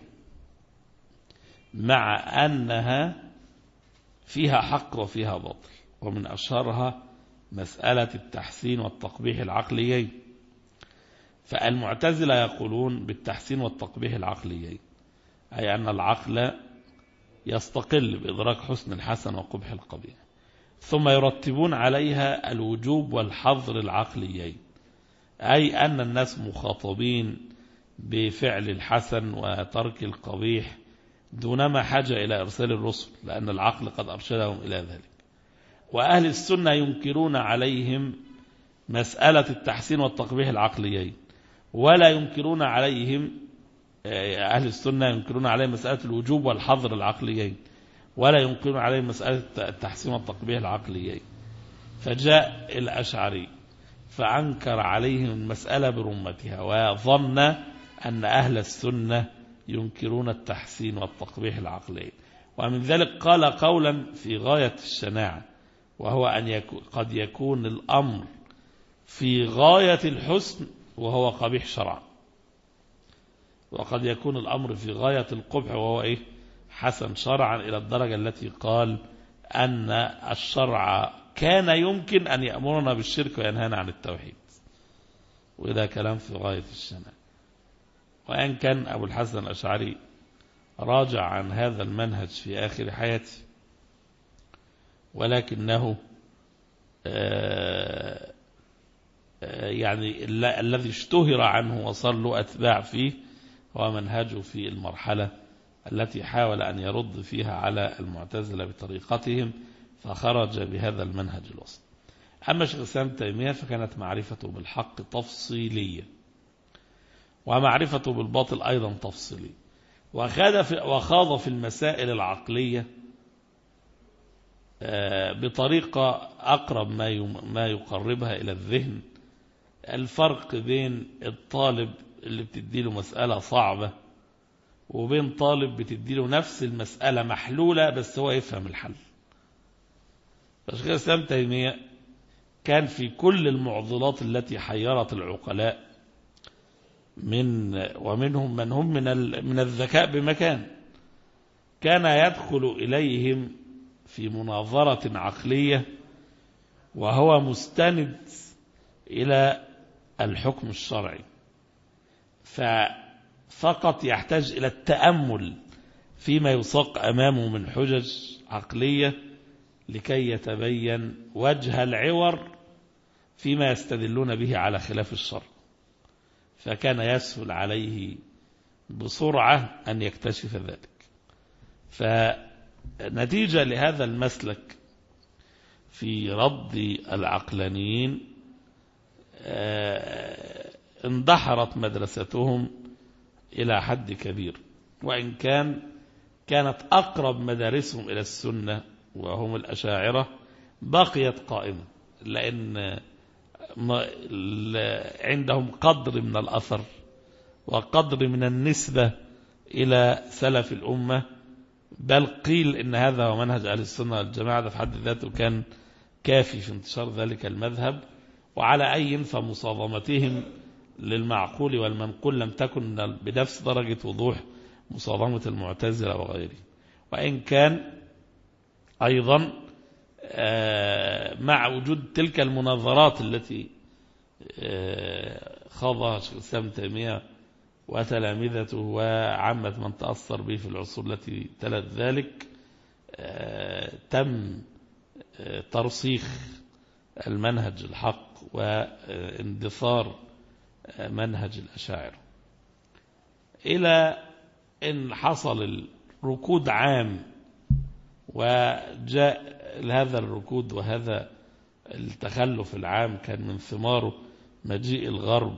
مع أنها فيها حق وفيها باطل، ومن أشهرها مسألة التحسين والتقبيح العقليين. فالمعتزلة يقولون بالتحسين والتقبيح العقليين، أي أن العقل يستقل بإدراك حسن الحسن وقبح القبيح، ثم يرتبون عليها الوجوب والحظر العقليين، أي أن الناس مخاطبين بفعل الحسن وترك القبيح دونما حاجة إلى إرسال الرسل، لأن العقل قد أرشدهم إلى ذلك. وأهل السنة ينكرون عليهم مسألة التحسين والتقبيح العقليين، ولا ينكرون عليهم أهل السنة ينكرون عليهم مسألة الوجوب والحظر العقليين، ولا ينكرون عليهم مسألة التحسين والتقبيح العقليين. فجاء الأشعري فأنكر عليهم المسألة برمتها، وظن أن أهل السنة ينكرون التحسين والتقبيح العقلي. ومن ذلك قال قولا في غاية الشناعة، وهو أن يكون قد يكون الأمر في غاية الحسن وهو قبيح شرعا، وقد يكون الأمر في غاية القبح وهو إيه؟ حسن شرعا، إلى الدرجة التي قال أن الشرع كان يمكن أن يأمرنا بالشرك وينهانا عن التوحيد، وإذا كلام في غاية الشناعة. وأن كان أبو الحسن الأشعري راجع عن هذا المنهج في آخر حياته، ولكنه يعني الذي اشتهر عنه وصار له أتباع فيه هو منهجه في المرحلة التي حاول أن يرد فيها على المعتزلة بطريقتهم، فخرج بهذا المنهج الوسط. أما شيخ الإسلام ابن تيمية فكانت معرفته بالحق تفصيلية، ومعرفته بالباطل أيضا تفصيلية، وخاض في المسائل العقلية بطريقة أقرب ما يقربها إلى الذهن. الفرق بين الطالب اللي بتديله مسألة صعبة وبين طالب بتديله نفس المسألة محلولة بس هو يفهم الحل. فشيخ الإسلام ابن تيمية كان في كل المعضلات التي حيرت العقلاء من ومنهم من هم من من الذكاء بمكان، كان يدخل إليهم في مناظرة عقلية وهو مستند إلى الحكم الشرعي، ففقط يحتاج إلى التأمل فيما يساق أمامه من حجج عقلية لكي يتبين وجه العور فيما يستدلون به على خلاف الشرع، فكان يسهل عليه بسرعة أن يكتشف ذلك. فنتيجة لهذا المسلك في رد العقلانيين اندحرت مدرستهم إلى حد كبير، وإن كان كانت أقرب مدارسهم إلى السنة وهم الأشاعرة بقيت قائمة، لأن عندهم قدر من الأثر وقدر من النسبة إلى سلف الأمة، بل قيل إن هذا هو منهج أهل السنة والجماعة. ده في حد ذاته كان كافي في انتشار ذلك المذهب. وعلى أي فمصادمتهم للمعقول والمنقول لم تكن بنفس درجة وضوح مصادمة المعتزلة وغيره، وإن كان أيضا مع وجود تلك المناظرات التي خاضها شيخ الإسلام ابن تيمية وتلامذته وعامة من تأثر به في العصور التي تلت ذلك، تم ترسيخ المنهج الحق واندثار منهج الأشاعرة، إلى أن حصل الركود عام، وجاء هذا الركود وهذا التخلف العام كان من ثماره مجيء الغرب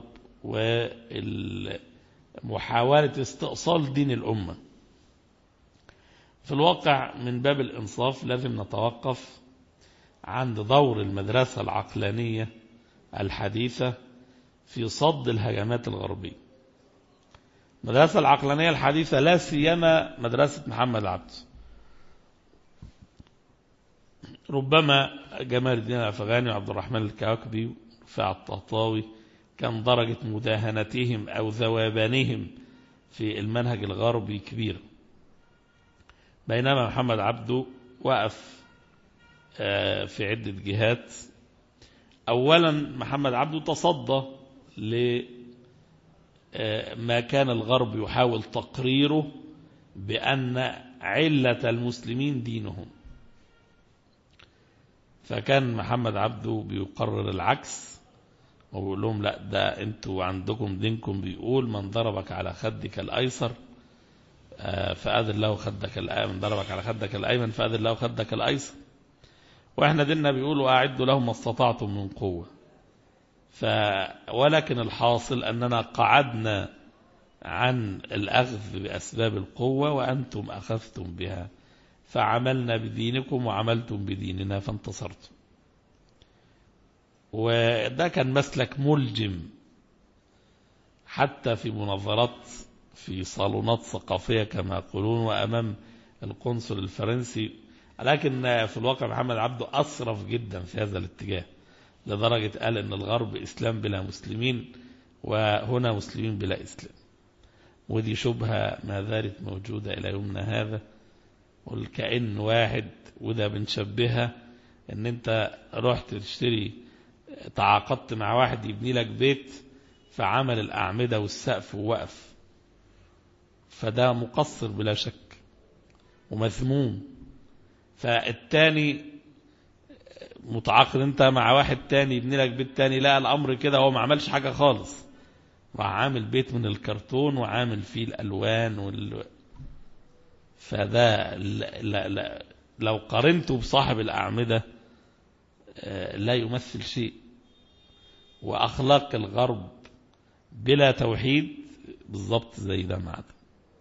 ومحاولة استئصال دين الأمة. في الواقع من باب الإنصاف لازم نتوقف عند دور المدرسة العقلانية الحديثة في صد الهجمات الغربية. المدرسة العقلانية الحديثة لا سيما مدرسة محمد عبده، ربما جمال الدين الأفغاني وعبد الرحمن الكواكبي ورفاعة الطهطاوي كان درجة مداهنتهم أو ذوبانهم في المنهج الغربي كبير، بينما محمد عبده وقف في عدة جهات. أولا محمد عبده تصدى لما كان الغرب يحاول تقريره بأن علة المسلمين دينهم، فكان محمد عبده بيقرر العكس وبيقول لهم لا، ده انتوا عندكم دينكم بيقول من ضربك على خدك الأيسر فأذن له خدك الأيمن، ضربك على خدك الأيمن فأذن له خدك الأيسر، وإحنا ديننا بيقولوا أعدوا لهم ما استطعتم من قوة. ف ولكن الحاصل أننا قعدنا عن الأخذ بأسباب القوة وأنتم أخذتم بها، فعملنا بدينكم وعملتم بديننا فانتصرتم. وده كان مسلك ملجم حتى في مناظرات في صالونات ثقافية كما يقولون وأمام القنصل الفرنسي، لكن في الواقع محمد عبده أسرف جدا في هذا الاتجاه، لدرجة قال أن الغرب إسلام بلا مسلمين وهنا مسلمين بلا إسلام، ودي شبهة ما زالت موجودة إلى يومنا هذا. والكأن واحد، وده بنشبهها ان انت رحت تشتري، تعاقدت مع واحد يبني لك بيت فعمل الأعمدة والسقف ووقف، فده مقصر بلا شك ومذموم. فالتاني متعاقد انت مع واحد تاني يبني لك بيت تاني، لا الأمر كده هو ما عملش حاجة خالص، راح عامل بيت من الكرتون وعامل فيه الألوان وال... فده لا لا لو قارنته بصاحب الأعمدة لا يمثل شيء. وأخلاق الغرب بلا توحيد بالضبط زي ده مع ده.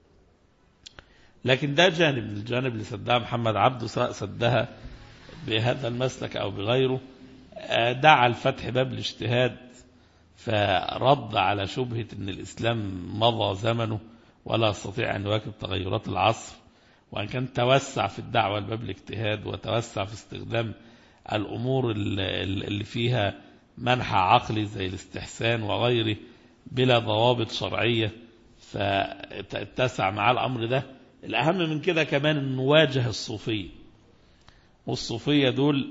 لكن ده جانب من الجانب اللي سدها محمد عبده، سواء سدها بهذا المسلك أو بغيره، دعا الفتح باب الاجتهاد، فرد على شبهة أن الإسلام مضى زمنه ولا يستطيع أن يواكب تغيرات العصر، وأن كان توسع في الدعوة لباب الاجتهاد وتوسع في استخدام الأمور اللي فيها منحى عقلي زي الاستحسان وغيره بلا ضوابط شرعية، فاتسع مع الأمر ده. الأهم من كده كمان أن نواجه الصوفية، والصوفية دول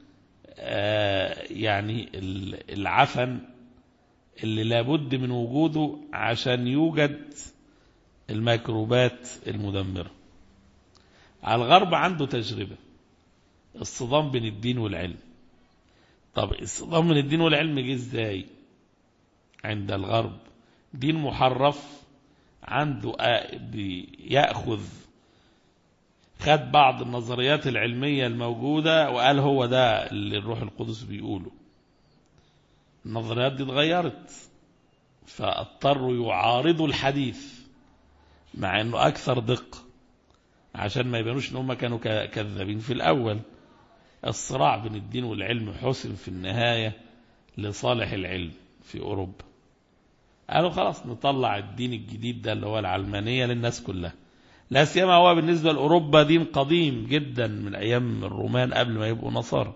يعني العفن اللي لابد من وجوده عشان يوجد الميكروبات المدمرة. الغرب عنده تجربة الصدام بين الدين والعلم. طب الصدام بين الدين والعلم جه ازاي؟ عند الغرب دين محرف عنده يأخذ خد بعض النظريات العلمية الموجودة وقال هو ده اللي الروح القدس بيقوله. النظريات دي اتغيرت فاضطروا يعارضوا الحديث مع انه اكثر دقة عشان ما يبانوش ان هم كانوا كذابين في الاول. الصراع بين الدين والعلم حسم في النهاية لصالح العلم في اوروبا. قالوا خلاص نطلع الدين الجديد ده اللي هو العلمانية للناس كلها، لا سيما هو بالنسبة لأوروبا دين قديم جدا من أيام الرومان قبل ما يبقوا نصارى.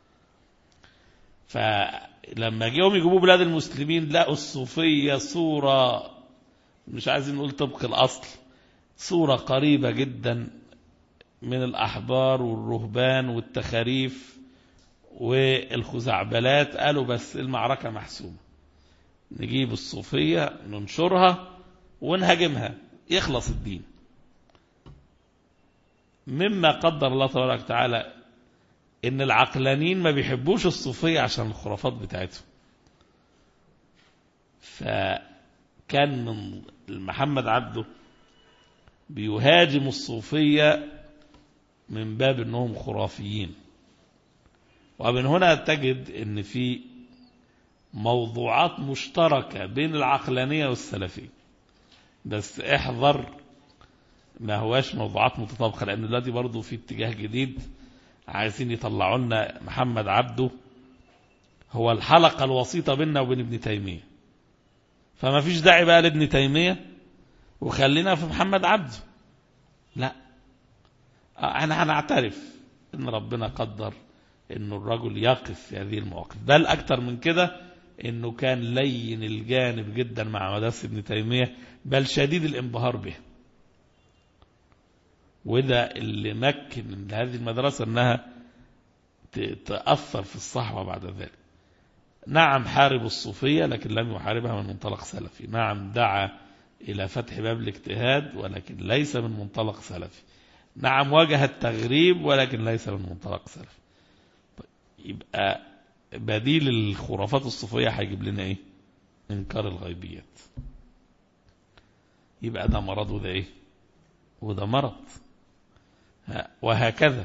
فلما جيهم يجيبوا بلاد المسلمين لقوا الصوفية صورة مش عايزين نقول طبق الأصل، صورة قريبة جدا من الأحبار والرهبان والتخاريف والخزعبلات. قالوا بس المعركة محسومة، نجيب الصوفية ننشرها ونهاجمها يخلص الدين. مما قدر الله تبارك وتعالى ان العقلانيين ما بيحبوش الصوفية عشان الخرافات بتاعتهم. فكان من محمد عبده بيهاجم الصوفية من باب انهم خرافيين. ومن هنا تجد ان في موضوعات مشتركة بين العقلانية والسلفية، بس احذر ما هواش موضوعات متطابقة، لأن دلوقتي برضو في اتجاه جديد عايزين يطلعوا لنا محمد عبده هو الحلقة الوسيطة بيننا وبين ابن تيمية، فما فيش داعي بقى لابن تيمية وخلينا في محمد عبده. لا، احنا هنعترف ان ربنا قدر انه الرجل يقف في هذه المواقف، بل اكتر من كده انه كان لين الجانب جدا مع مدرسة ابن تيمية، بل شديد الانبهار به. وده اللي مكن هذه المدرسة انها تأثر في الصحوة بعد ذلك. نعم حارب الصوفية لكن لم يحاربها من منطلق سلفي. نعم دعا الى فتح باب الاجتهاد ولكن ليس من منطلق سلفي. نعم واجه التغريب ولكن ليس من منطلق سلفي. يبقى بديل الخرافات الصوفية هيجيب لنا ايه؟ انكار الغيبيات. يبقى ده مرض وده ايه؟ وده مرض. وهكذا.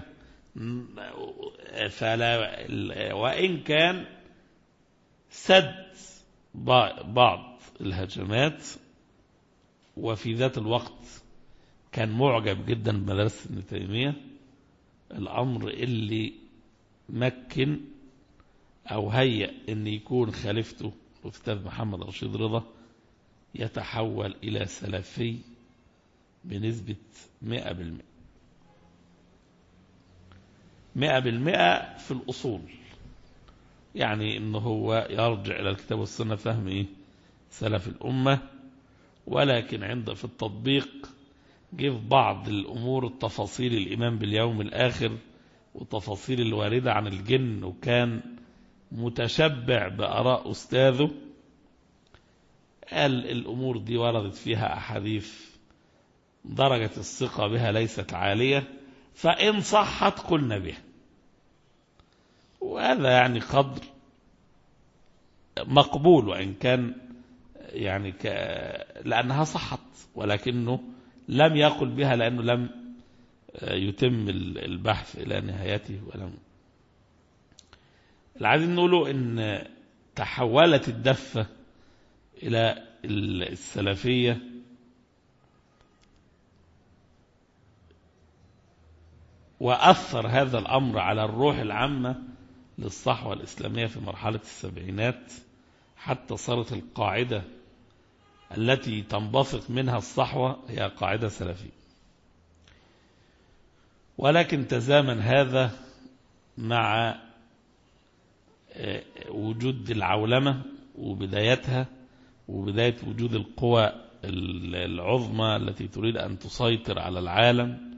فلا وإن كان سد بعض الهجمات، وفي ذات الوقت كان معجب جدا بمدرسة ابن تيمية، الأمر اللي مكن أو هيئ أن يكون خليفته الأستاذ محمد رشيد رضا يتحول إلى سلفي بنسبة مئة بالمئة مئة بالمئة في الأصول، يعني أنه هو يرجع إلى الكتاب والسنة فهم إيه؟ سلف الأمة. ولكن عند في التطبيق جه في بعض الأمور التفاصيل الإيمان باليوم الآخر وتفاصيل الواردة عن الجن، وكان متشبع بآراء أستاذه. قال الأمور دي وردت فيها أحاديث درجة الثقة بها ليست عالية، فإن صحت قلنا بها. وهذا يعني قدر مقبول، وإن كان يعني ك... لأنها صحت، ولكنه لم يقل بها لأنه لم يتم البحث إلى نهايته. ولم العايزين نقوله إن تحولت الدفة إلى السلفية وأثر هذا الأمر على الروح العامة للصحوة الإسلامية في مرحلة السبعينات، حتى صارت القاعدة التي تنبثق منها الصحوة هي قاعدة سلفية. ولكن تزامن هذا مع وجود العولمة وبدايتها وبداية وجود القوى العظمى التي تريد أن تسيطر على العالم،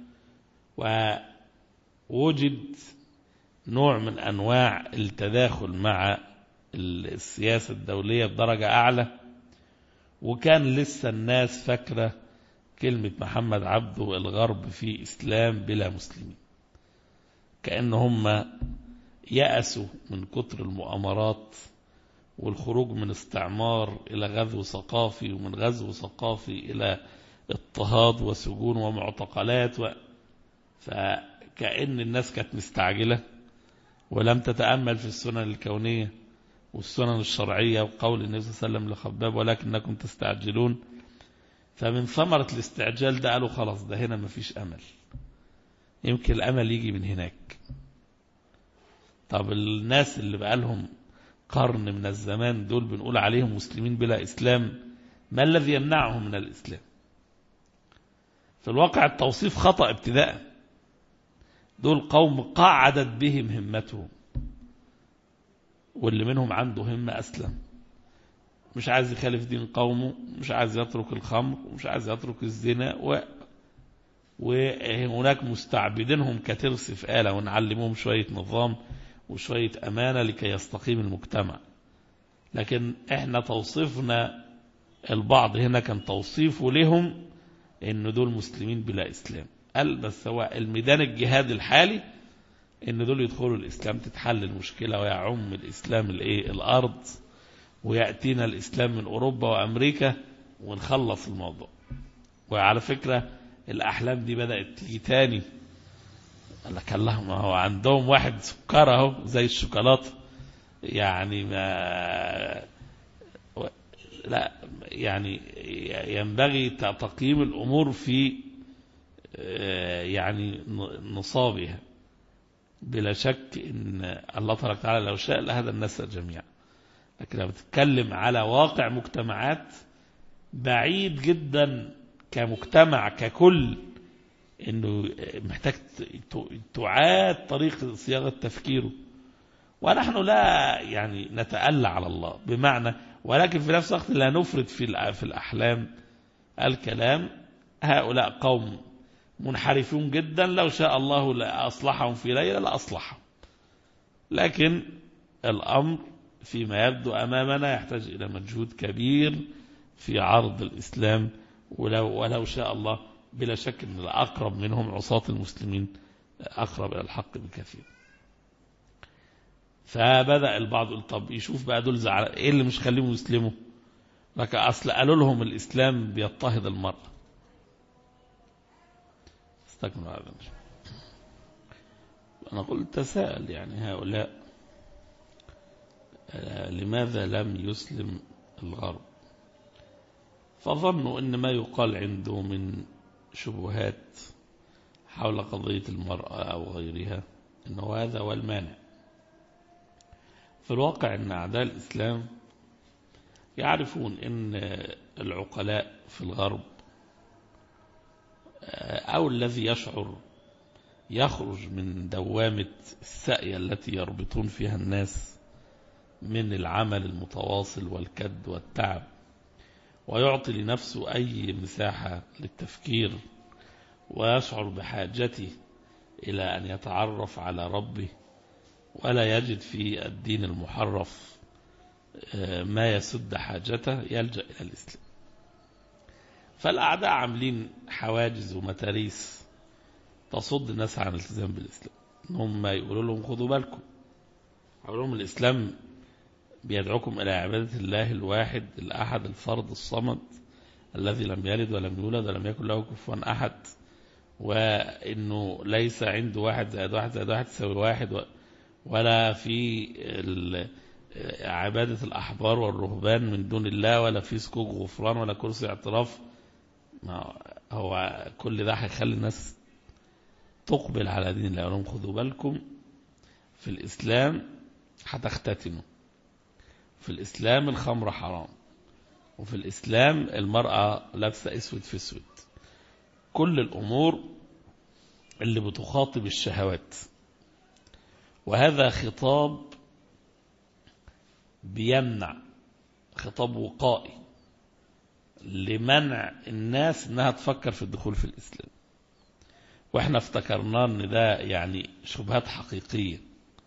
ووجد نوع من أنواع التداخل مع السياسة الدولية بدرجة أعلى. وكان لسه الناس فاكرة كلمة محمد عبده الغرب في إسلام بلا مسلمين، كأنهم يأسوا من كتر المؤامرات والخروج من استعمار إلى غزو ثقافي، ومن غزو ثقافي إلى اضطهاد وسجون ومعتقلات و... فكأن الناس كانت مستعجلة ولم تتأمل في السنن الكونية والسنن الشرعية وقول النبي صلى الله عليه وسلم لخباب ولكنكم تستعجلون. فمن ثمرة الاستعجال ده قالوا خلاص ده هنا مفيش أمل، يمكن الأمل يجي من هناك. طب الناس اللي بقالهم قرن من الزمان دول بنقول عليهم مسلمين بلا إسلام، ما الذي يمنعهم من الإسلام؟ في الواقع التوصيف خطأ ابتداء. دول قوم قعدت بهم همتهم، واللي منهم عنده همة أسلم، مش عايز يخالف دين قومه، مش عايز يترك الخمر، ومش عايز يترك الزنا، و... وهناك مستعبدينهم كترس في آلة، ونعلمهم شوية نظام وشوية أمانة لكي يستقيم المجتمع. لكن احنا توصيفنا البعض هنا كان توصيفه لهم ان دول مسلمين بلا إسلام. قال بس هو الميدان الجهاد الحالي ان دول يدخلوا الإسلام تتحل المشكلة ويعم الإسلام الايه الأرض، ويأتينا الإسلام من أوروبا وأمريكا ونخلص الموضوع. وعلى فكرة الأحلام دي بدأت تيجي تاني. قال لك الله، ما هو عندهم واحد سكر اهو زي الشوكولاتة، يعني ما لا يعني ينبغي تقييم الأمور في يعني نصابها. بلا شك إن الله تبارك وتعالى لو شاء لهدى الناس جميعا، لكن لو بتتكلم على واقع مجتمعات بعيد جدا كمجتمع ككل، إنه محتاج تعاد طريقة صياغة تفكيره. ونحن لا يعني نتألى على الله بمعنى، ولكن في نفس الوقت لا نفرط في في الأحلام الكلام. هؤلاء قوم منحرفون جدا، لو شاء الله لأصلحهم في ليلة لأصلحهم، لكن الأمر فيما يبدو أمامنا يحتاج إلى مجهود كبير في عرض الإسلام، ولو, ولو شاء الله بلا شك أن الأقرب منهم عصاة المسلمين أقرب إلى الحق بكثير. فبدأ البعض يقول طب يشوف بقى دول زعل إيه اللي مش خليهم يسلموا؟ لك أصل قالوا لهم الإسلام بيضطهد المرأة. استكمل هذا. أنا قلت تساءل يعني هؤلاء لماذا لم يسلم الغرب؟ فظنوا أن ما يقال عنده من شبهات حول قضية المرأة أو غيرها أنه هذا هو المانع. في الواقع أن أعداء الإسلام يعرفون أن العقلاء في الغرب أو الذي يشعر يخرج من دوامة السأية التي يربطون فيها الناس من العمل المتواصل والكد والتعب، ويعطي لنفسه أي مساحة للتفكير، ويشعر بحاجته إلى أن يتعرف على ربه، ولا يجد في الدين المحرف ما يسد حاجته، يلجأ إلى الإسلام. فالأعداء عاملين حواجز ومتاريس تصد الناس عن الالتزام بالإسلام. هم يقولوا لهم خذوا بالكم، يقولوا لهم الإسلام بيدعوكم إلى عبادة الله الواحد الأحد الفرد الصمد الذي لم يلد ولم يولد ولم يكن له كفوا أحد، وإنه ليس عنده واحد زائد واحد زائد واحد تساوي واحد، ولا في عبادة الأحبار والرهبان من دون الله، ولا في سكوك غفران، ولا كرسي اعتراف. هو كل ده هيخلي الناس تقبل على دين الله. ولهم خذوا بالكم، في الإسلام هتختتنوا، في الإسلام الخمر حرام، وفي الإسلام المرأة لابسة اسود في اسود. كل الأمور اللي بتخاطب الشهوات، وهذا خطاب بيمنع، خطاب وقائي لمنع الناس انها تفكر في الدخول في الإسلام. واحنا افتكرنا ان ده يعني شبهات حقيقية.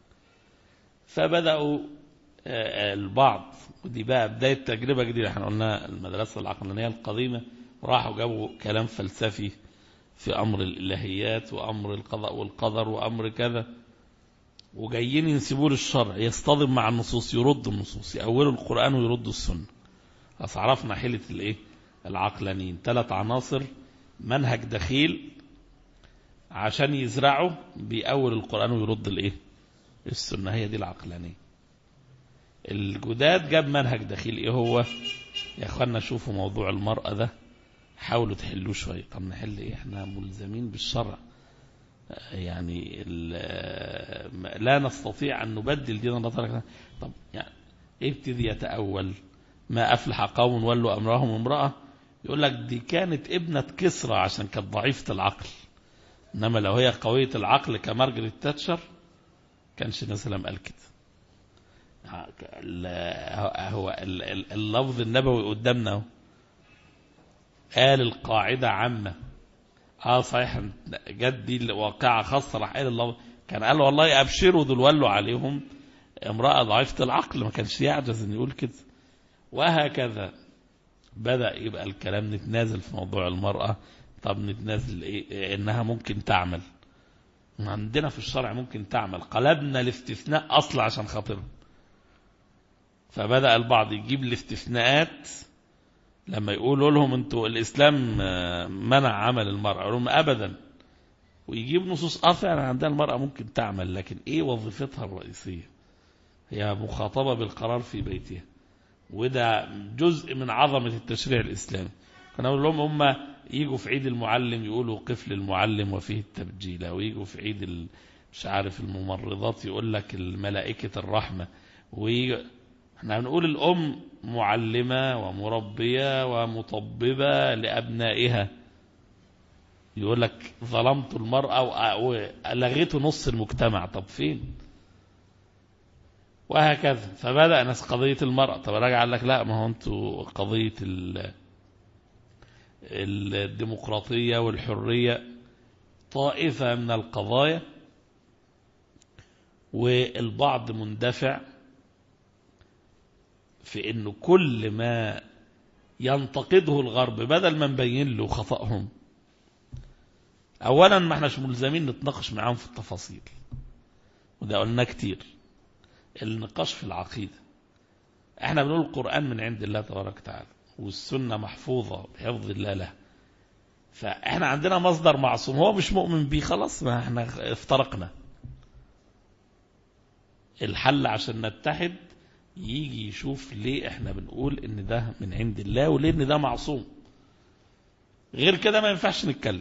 فبدأوا البعض، ودي بقى بداية تجربة جديدة، احنا قلنا المدرسة العقلانية القديمة راحوا جابوا كلام فلسفي في أمر الإلهيات وأمر القضاء والقدر وأمر كذا، وجايين ينسبوا للشرع، يصطدم مع النصوص، يرد النصوص، يأولوا القرآن ويردوا السنة. بس عرفنا حيلة الايه العقلانيين، ثلاث عناصر: منهج دخيل عشان يزرعوا بيأول القرآن ويرد الايه السنة. هي دي العقلانية. الجداد جاب منهج داخلي ايه هو؟ يا اخوانا شوفوا موضوع المرأة ده حاولوا تحلوه شوية. طب نحل ايه؟ احنا ملزمين بالشرع، يعني لا نستطيع ان نبدل دين الله. طب يعني ابتدي يتأول ما أفلح قوم ولوا أمرهم امرأة، يقول لك دي كانت ابنة كسرى عشان كانت ضعيفة العقل، إنما لو هي قوية العقل كمارجريت تاتشر كانش نسلم قال كده. هو اللفظ النبوي قدامنا قال القاعدة عامة. اه صحيح جد دي الواقعة خاصة، راح قال الله كان قال والله أبشروا دول ولوا عليهم امرأة ضعيفة العقل، ما كانش يعجز ان يقول كده. وهكذا بدأ يبقى الكلام نتنازل في موضوع المرأة. طب نتنازل ايه؟ انها ممكن تعمل، عندنا في الشرع ممكن تعمل، قلبنا الاستثناء اصلا عشان خاطرها. فبدأ البعض يجيب الاستثناءات لما يقولوا لهم انتوا الاسلام منع عمل المرأة، يقولوا لهم ابدا، ويجيب نصوص اه فعلا عندنا المرأة ممكن تعمل، لكن ايه وظيفتها الرئيسية؟ هي مخاطبة بالقرار في بيتها، وده جزء من عظمة التشريع الإسلامي. كنا أقول لهم هم يجوا في عيد المعلم يقولوا قف للمعلم وفيه التبجيل، ويجوا في عيد مش عارف الممرضات يقول لك الملائكة الرحمة، ويجوا احنا بنقول الأم معلمة ومربية ومطببة لأبنائها، يقول لك ظلمت المرأة ولغيت نص المجتمع. طب فين؟ وهكذا. فبدأ ناس قضية المرأة، طب راجع قال لك لا، ما هو انتوا قضية الديمقراطية والحرية طائفة من القضايا، والبعض مندفع في انه كل ما ينتقده الغرب بدل ما نبين له خطأهم. اولا ما احناش ملزمين نتناقش معاهم في التفاصيل، وده قلنا كتير. النقاش في العقيدة، احنا بنقول القرآن من عند الله تبارك وتعالى، والسنة محفوظة بحفظ الله له، فاحنا عندنا مصدر معصوم، هو مش مؤمن بيه خلاص ما احنا افترقنا. الحل عشان نتحد يجي يشوف ليه احنا بنقول ان ده من عند الله وليه ان ده معصوم، غير كده ما ينفعش نتكلم.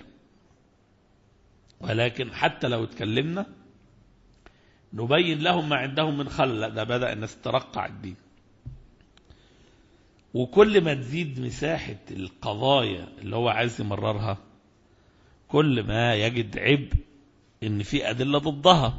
ولكن حتى لو اتكلمنا نبين لهم ما عندهم من خلل، ده بدأ الناس ترقع الدين. وكل ما تزيد مساحة القضايا اللي هو عايز يمررها كل ما يجد عبء ان في أدلة ضدها،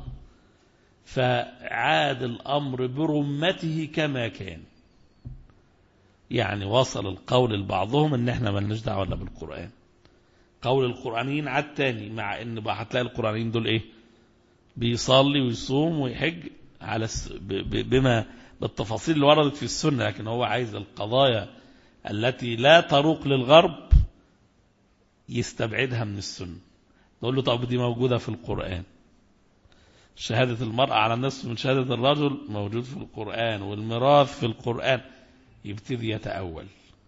فعاد الأمر برمته كما كان. يعني وصل القول لبعضهم ان احنا مالناش دعوه الا بالقرآن. قول القرآنيين عاد تاني، مع ان بقى هتلاقي القرآنيين دول ايه؟ بيصلي ويصوم ويحج على بما بالتفاصيل اللي وردت في السنة، لكن هو عايز القضايا التي لا تروق للغرب يستبعدها من السنة. نقول له طب دي موجودة في القرآن، شهادة المرأة على النصف من شهادة الرجل موجود في القرآن، والميراث في القرآن. يبتدي يتأول،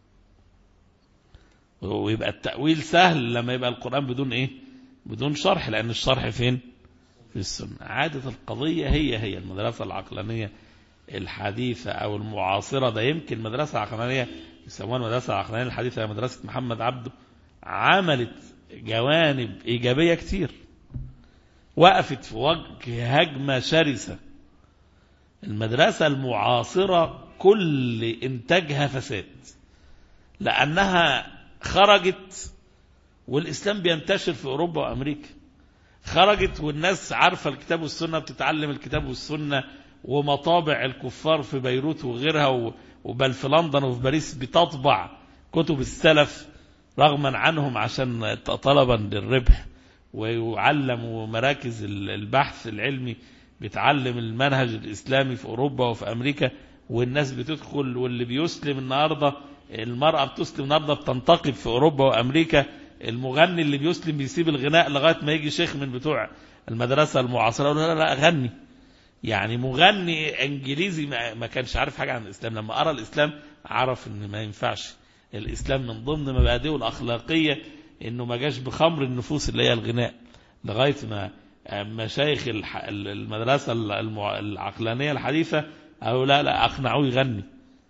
ويبقى التأويل سهل لما يبقى القرآن بدون ايه؟ بدون شرح، لأن الشرح فين؟ في السنة. عادة القضية هي هي المدرسة العقلانية الحديثة أو المعاصرة. ده يمكن المدرسة العقلانية يسموها المدرسة العقلانية الحديثة، مدرسة محمد عبده، عملت جوانب إيجابية كتير، وقفت في وجه هجمة شرسة. المدرسة المعاصرة كل إنتاجها فساد، لأنها خرجت والإسلام بينتشر في أوروبا وأمريكا، خرجت والناس عارفة الكتاب والسنة، بتتعلم الكتاب والسنة، ومطابع الكفار في بيروت وغيرها وبل في لندن وفي باريس بتطبع كتب السلف رغما عنهم عشان طلبا للربح، ويعلم مراكز البحث العلمي بتعلم المنهج الإسلامي في أوروبا وفي أمريكا، والناس بتدخل. واللي بيسلم النهاردة، المرأة بتسلم النهاردة بتنتقب في أوروبا وأمريكا، المغني اللي بيسلم بيسيب الغناء لغاية ما يجي شيخ من بتوع المدرسة المعاصرة يقول لا لا غني. يعني مغني انجليزي ما كانش عارف حاجة عن الإسلام، لما أرى الإسلام عرف ان ما ينفعش. الإسلام من ضمن مبادئه الأخلاقية انه ما جاش بخمر النفوس اللي هي الغناء، لغاية ما مشايخ المدرسة العقلانية الحديثة أو لا لا أقنعوه يغني.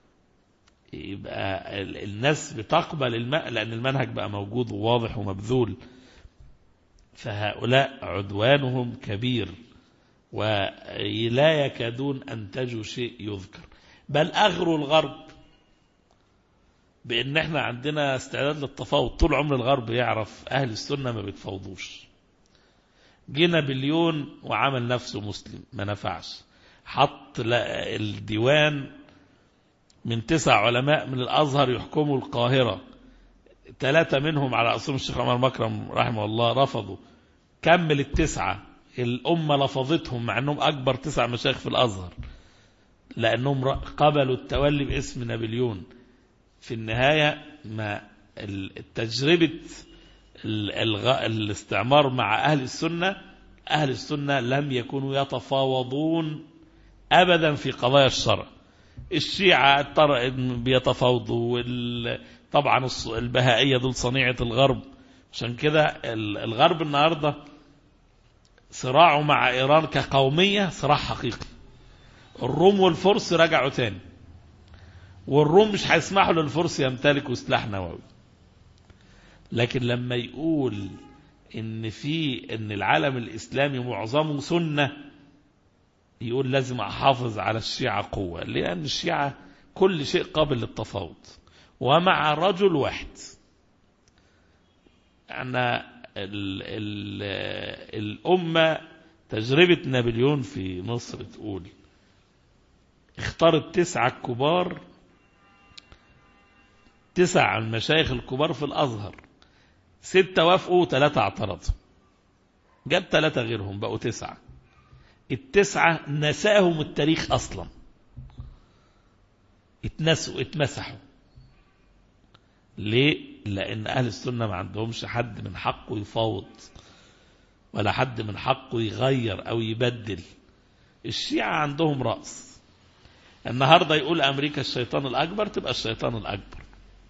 يبقى الناس بتقبل الماء لأن المنهج بقى موجود وواضح ومبذول. فهؤلاء عدوانهم كبير ولا يكادون أنتجوا شيء يذكر، بل أغروا الغرب بأن احنا عندنا استعداد للتفاوض. طول عمر الغرب يعرف أهل السنة ما بيتفاوضوش. جينا بليون وعمل نفسه مسلم ما نفعش، حط الديوان من تسع علماء من الأزهر يحكموا القاهرة، ثلاثة منهم على رأسهم الشيخ عمر مكرم رحمه الله رفضوا، كمل التسعة الأمة لفظتهم مع أنهم أكبر تسع مشايخ في الأزهر لأنهم قبلوا التولي باسم نابليون. في النهاية ما التجربة الاستعمار مع أهل السنة، أهل السنة لم يكونوا يتفاوضون أبدا في قضايا الشرع. الشيعة بيتفاوضوا، طبعا البهائية دول صنيعة الغرب. عشان كده الغرب النهاردة صراعه مع إيران كقومية صراع حقيقي. الروم والفرس رجعوا تاني، والروم مش هيسمحوا للفرس يمتلكوا سلاح نووي. لكن لما يقول ان في ان العالم الإسلامي معظمه سنة، يقول لازم احافظ على الشيعة قوة، لأن الشيعة كل شيء قابل للتفاوض ومع رجل واحد. أنا ال ال الأمة تجربة نابليون في مصر تقول اختار التسعة الكبار، تسع المشايخ الكبار في الأزهر، ستة وافقوا وثلاثة اعترضوا، جاب ثلاثة غيرهم بقوا تسعة. التسعة نساهم التاريخ أصلا، اتنسوا اتمسحوا. ليه؟ لأن أهل السنة ما عندهمش حد من حقه يفاوض ولا حد من حقه يغير أو يبدل. الشيعة عندهم رأس، النهاردة يقول أمريكا الشيطان الأكبر تبقى الشيطان الأكبر،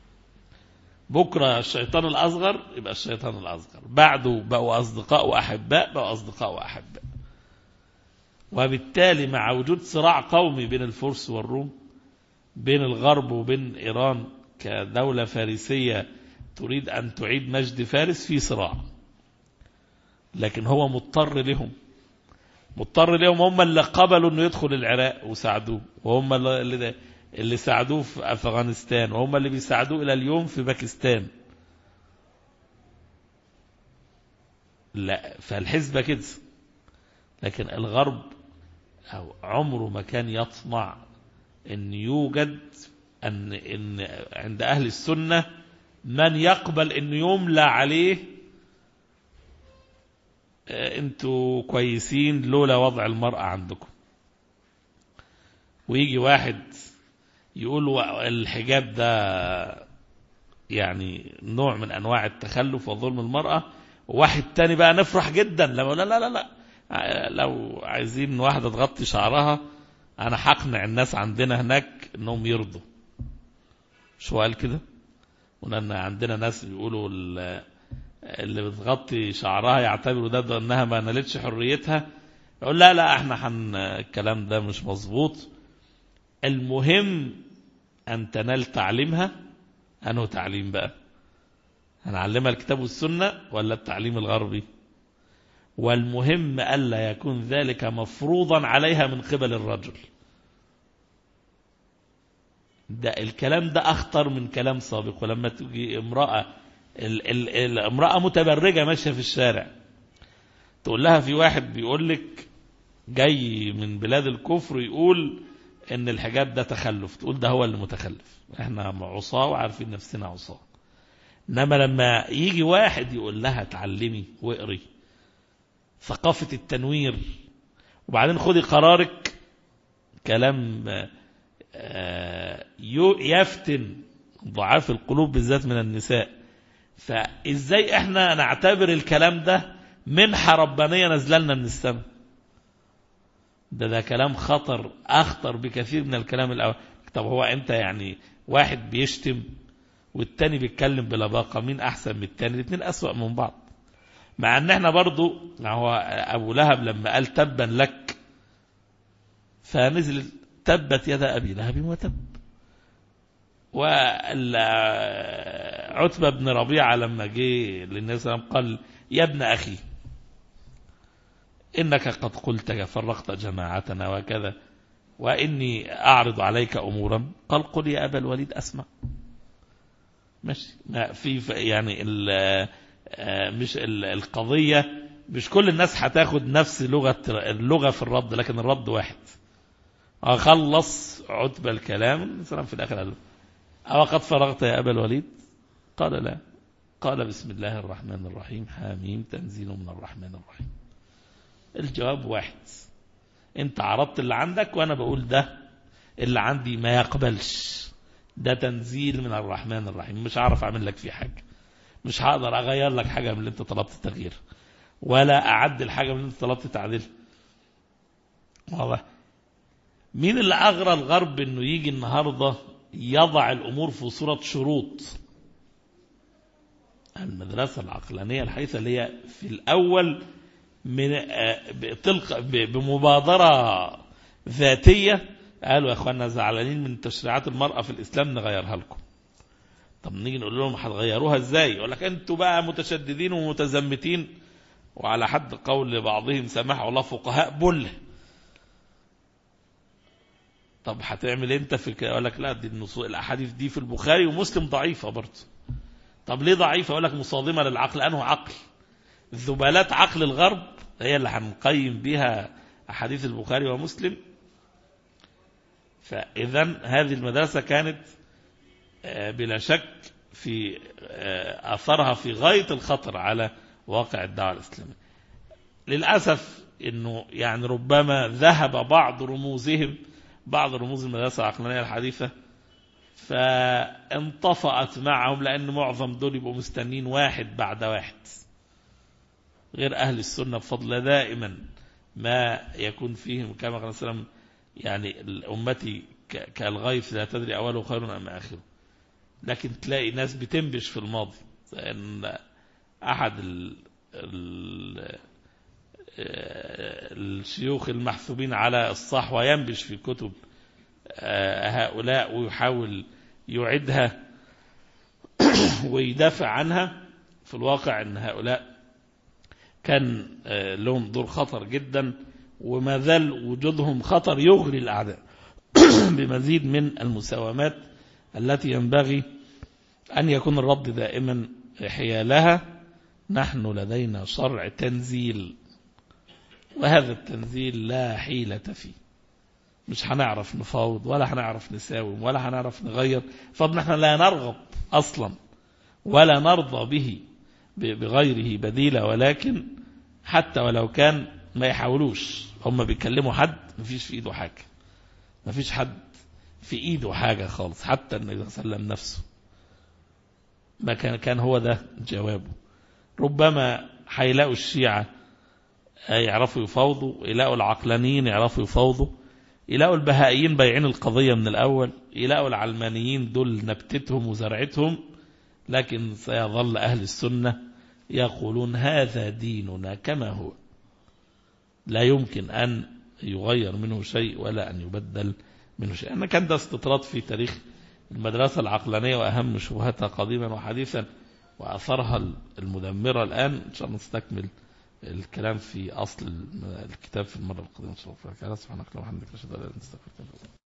بكرة الشيطان الأصغر يبقى الشيطان الأصغر، بعده بقوا أصدقاء وأحباء بقوا أصدقاء وأحباء. وبالتالي مع وجود صراع قومي بين الفرس والروم، بين الغرب وبين إيران كدولة فارسية تريد أن تعيد مجد فارس، في صراع. لكن هو مضطر لهم، مضطر لهم. هم اللي قبلوا أنه يدخل العراق وساعدوه، وهم اللي, اللي ساعدوه في أفغانستان، وهم اللي بيساعدوه إلى اليوم في باكستان. لا، فالحزبة كده. لكن الغرب أو عمره ما كان يطمع أن يوجد أن, إن عند أهل السنة من يقبل أن يملى عليه أنتوا كويسين لولا وضع المرأة عندكم. ويجي واحد يقول الحجاب ده يعني نوع من أنواع التخلف وظلم المرأة، وواحد تاني بقى نفرح جدا لما لا لا لا لا لو عايزين واحدة تغطي شعرها أنا حقنع الناس عندنا هناك أنهم يرضوا. شو قال كده؟ وأن عندنا ناس بيقولوا اللي بتغطي شعرها يعتبروا ده, ده أنها ما نالتش حريتها. يقول لا لا احنا حن الكلام ده مش مظبوط، المهم أن تنال تعليمها. أنه تعليم بقى؟ هنعلمها الكتاب والسنة ولا التعليم الغربي؟ والمهم ألا يكون ذلك مفروضا عليها من قبل الرجل. ده الكلام ده أخطر من كلام سابق. ولما تجي امرأة الامرأة متبرجة ماشية في الشارع، تقول لها في واحد بيقول لك جاي من بلاد الكفر يقول ان الحجاب ده تخلف، تقول ده هو اللي متخلف، احنا عصاه وعارفين نفسنا عصاه. انما لما يجي واحد يقول لها تعلمي واقري ثقافة التنوير وبعدين خدي قرارك، كلام يفتن ضعاف القلوب بالذات من النساء. فازاي احنا نعتبر الكلام ده منحة ربانية نزلنا من السماء؟ ده ده كلام خطر، اخطر بكثير من الكلام الاول. طب هو انت يعني واحد بيشتم والتاني بيتكلم بلباقة، مين احسن من التاني؟ الاثنين اسوأ من بعض. مع ان احنا برضو هو ابو لهب لما قال تبا لك فنزل تبت يد ابي لهب وتب. وعتبة بن ربيعة لما جه للنبي صلى الله عليه وسلم قال يا ابن اخي انك قد قلت فرقت جماعتنا وكذا واني اعرض عليك امورا، قال قل يا ابا الوليد اسمع. ماشي، ما في يعني مش القضية مش كل الناس هتاخد نفس لغة اللغة في الرد، لكن الرد واحد. أخلص عتبة الكلام السلام في الآخر قال أو قد فرغت يا أبا الوليد؟ قال لا. قال بسم الله الرحمن الرحيم حاميم تنزيل من الرحمن الرحيم. الجواب واحد، انت عرضت اللي عندك وانا بقول ده اللي عندي ما يقبلش، ده تنزيل من الرحمن الرحيم، مش هعرف اعمل لك فيه حاجة، مش هقدر اغير لك حاجة من اللي انت طلبت التغيير ولا اعدل حاجة من اللي انت طلبت تعديل. والله مين اللي اغرى الغرب انه يجي النهاردة يضع الامور في صورة شروط؟ المدرسة العقلانية الحديثة اللي هي في الاول من بتلقى بمبادرة ذاتية قالوا يا اخوانا زعلانين من تشريعات المرأة في الاسلام نغيرها لكم. طب نيجي نقول لهم هتغيروها ازاي؟ يقول لك انتوا بقى متشددين ومتزمتين، وعلى حد قول بعضهم سماح الله فقهاء بله. طب هتعمل انت في كده؟ يقول لك لا دي النصوص الاحاديث دي في البخاري ومسلم ضعيفة برضه. طب ليه ضعيفة؟ يقول لك مصادمة للعقل. انه عقل ذبالات عقل الغرب هي اللي هنقيم بها احاديث البخاري ومسلم. فاذا هذه المدرسة كانت بلا شك في اثرها في غاية الخطر على واقع الدعوة الاسلامية. للاسف انه يعني ربما ذهب بعض رموزهم بعض رموز المدرسة العقلانية الحديثة فانطفأت معهم، لان معظم دول يبقوا مستنين واحد بعد واحد، غير أهل السنة بفضل دائما ما يكون فيهم كما قال صلى الله عليه وسلم يعني الأمتي كالغيث لا تدري أوله خير أم آخره. لكن تلاقي ناس بتنبش في الماضي، لأن أحد ال ال الشيوخ المحسوبين على الصحوة ينبش في كتب هؤلاء ويحاول يعيدها ويدافع عنها. في الواقع أن هؤلاء كان لهم دور خطر جدا، وما زال وجودهم خطر يغري الأعداء بمزيد من المساومات التي ينبغي أن يكون الرد دائما حيالها. نحن لدينا شرع تنزيل، وهذا التنزيل لا حيلة فيه، مش هنعرف نفاوض ولا هنعرف نساوم ولا هنعرف نغير. فنحن لا نرغب أصلا ولا نرضى به بغيره بديلة، ولكن حتى ولو كان ما يحاولوش. هم بيكلموا حد مفيش في ايده حاجة، مفيش حد في ايده حاجة خالص، حتى النبي صلى الله عليه وسلم نفسه ما كان كان هو ده جوابه. ربما هيلاقوا الشيعة يعرفوا يفاوضوا، يلاقوا العقلانيين يعرفوا يفاوضوا، يلاقوا البهائيين بايعين القضية من الأول، يلاقوا العلمانيين دول نبتتهم وزرعتهم، لكن سيظل أهل السنة يقولون هذا ديننا كما هو، لا يمكن أن يغير منه شيء ولا أن يبدل منه شيء. أنا كان ده استطراد في تاريخ المدرسة العقلانية وأهم شبهاتها قديما وحديثا وأثرها المدمرة. الآن إن شاء الله نستكمل الكلام في أصل الكتاب في المرة القادمة إن شاء الله. سبحانك اللهم وبحمدك أشهد أن لا إله إلا أنت أستغفرك.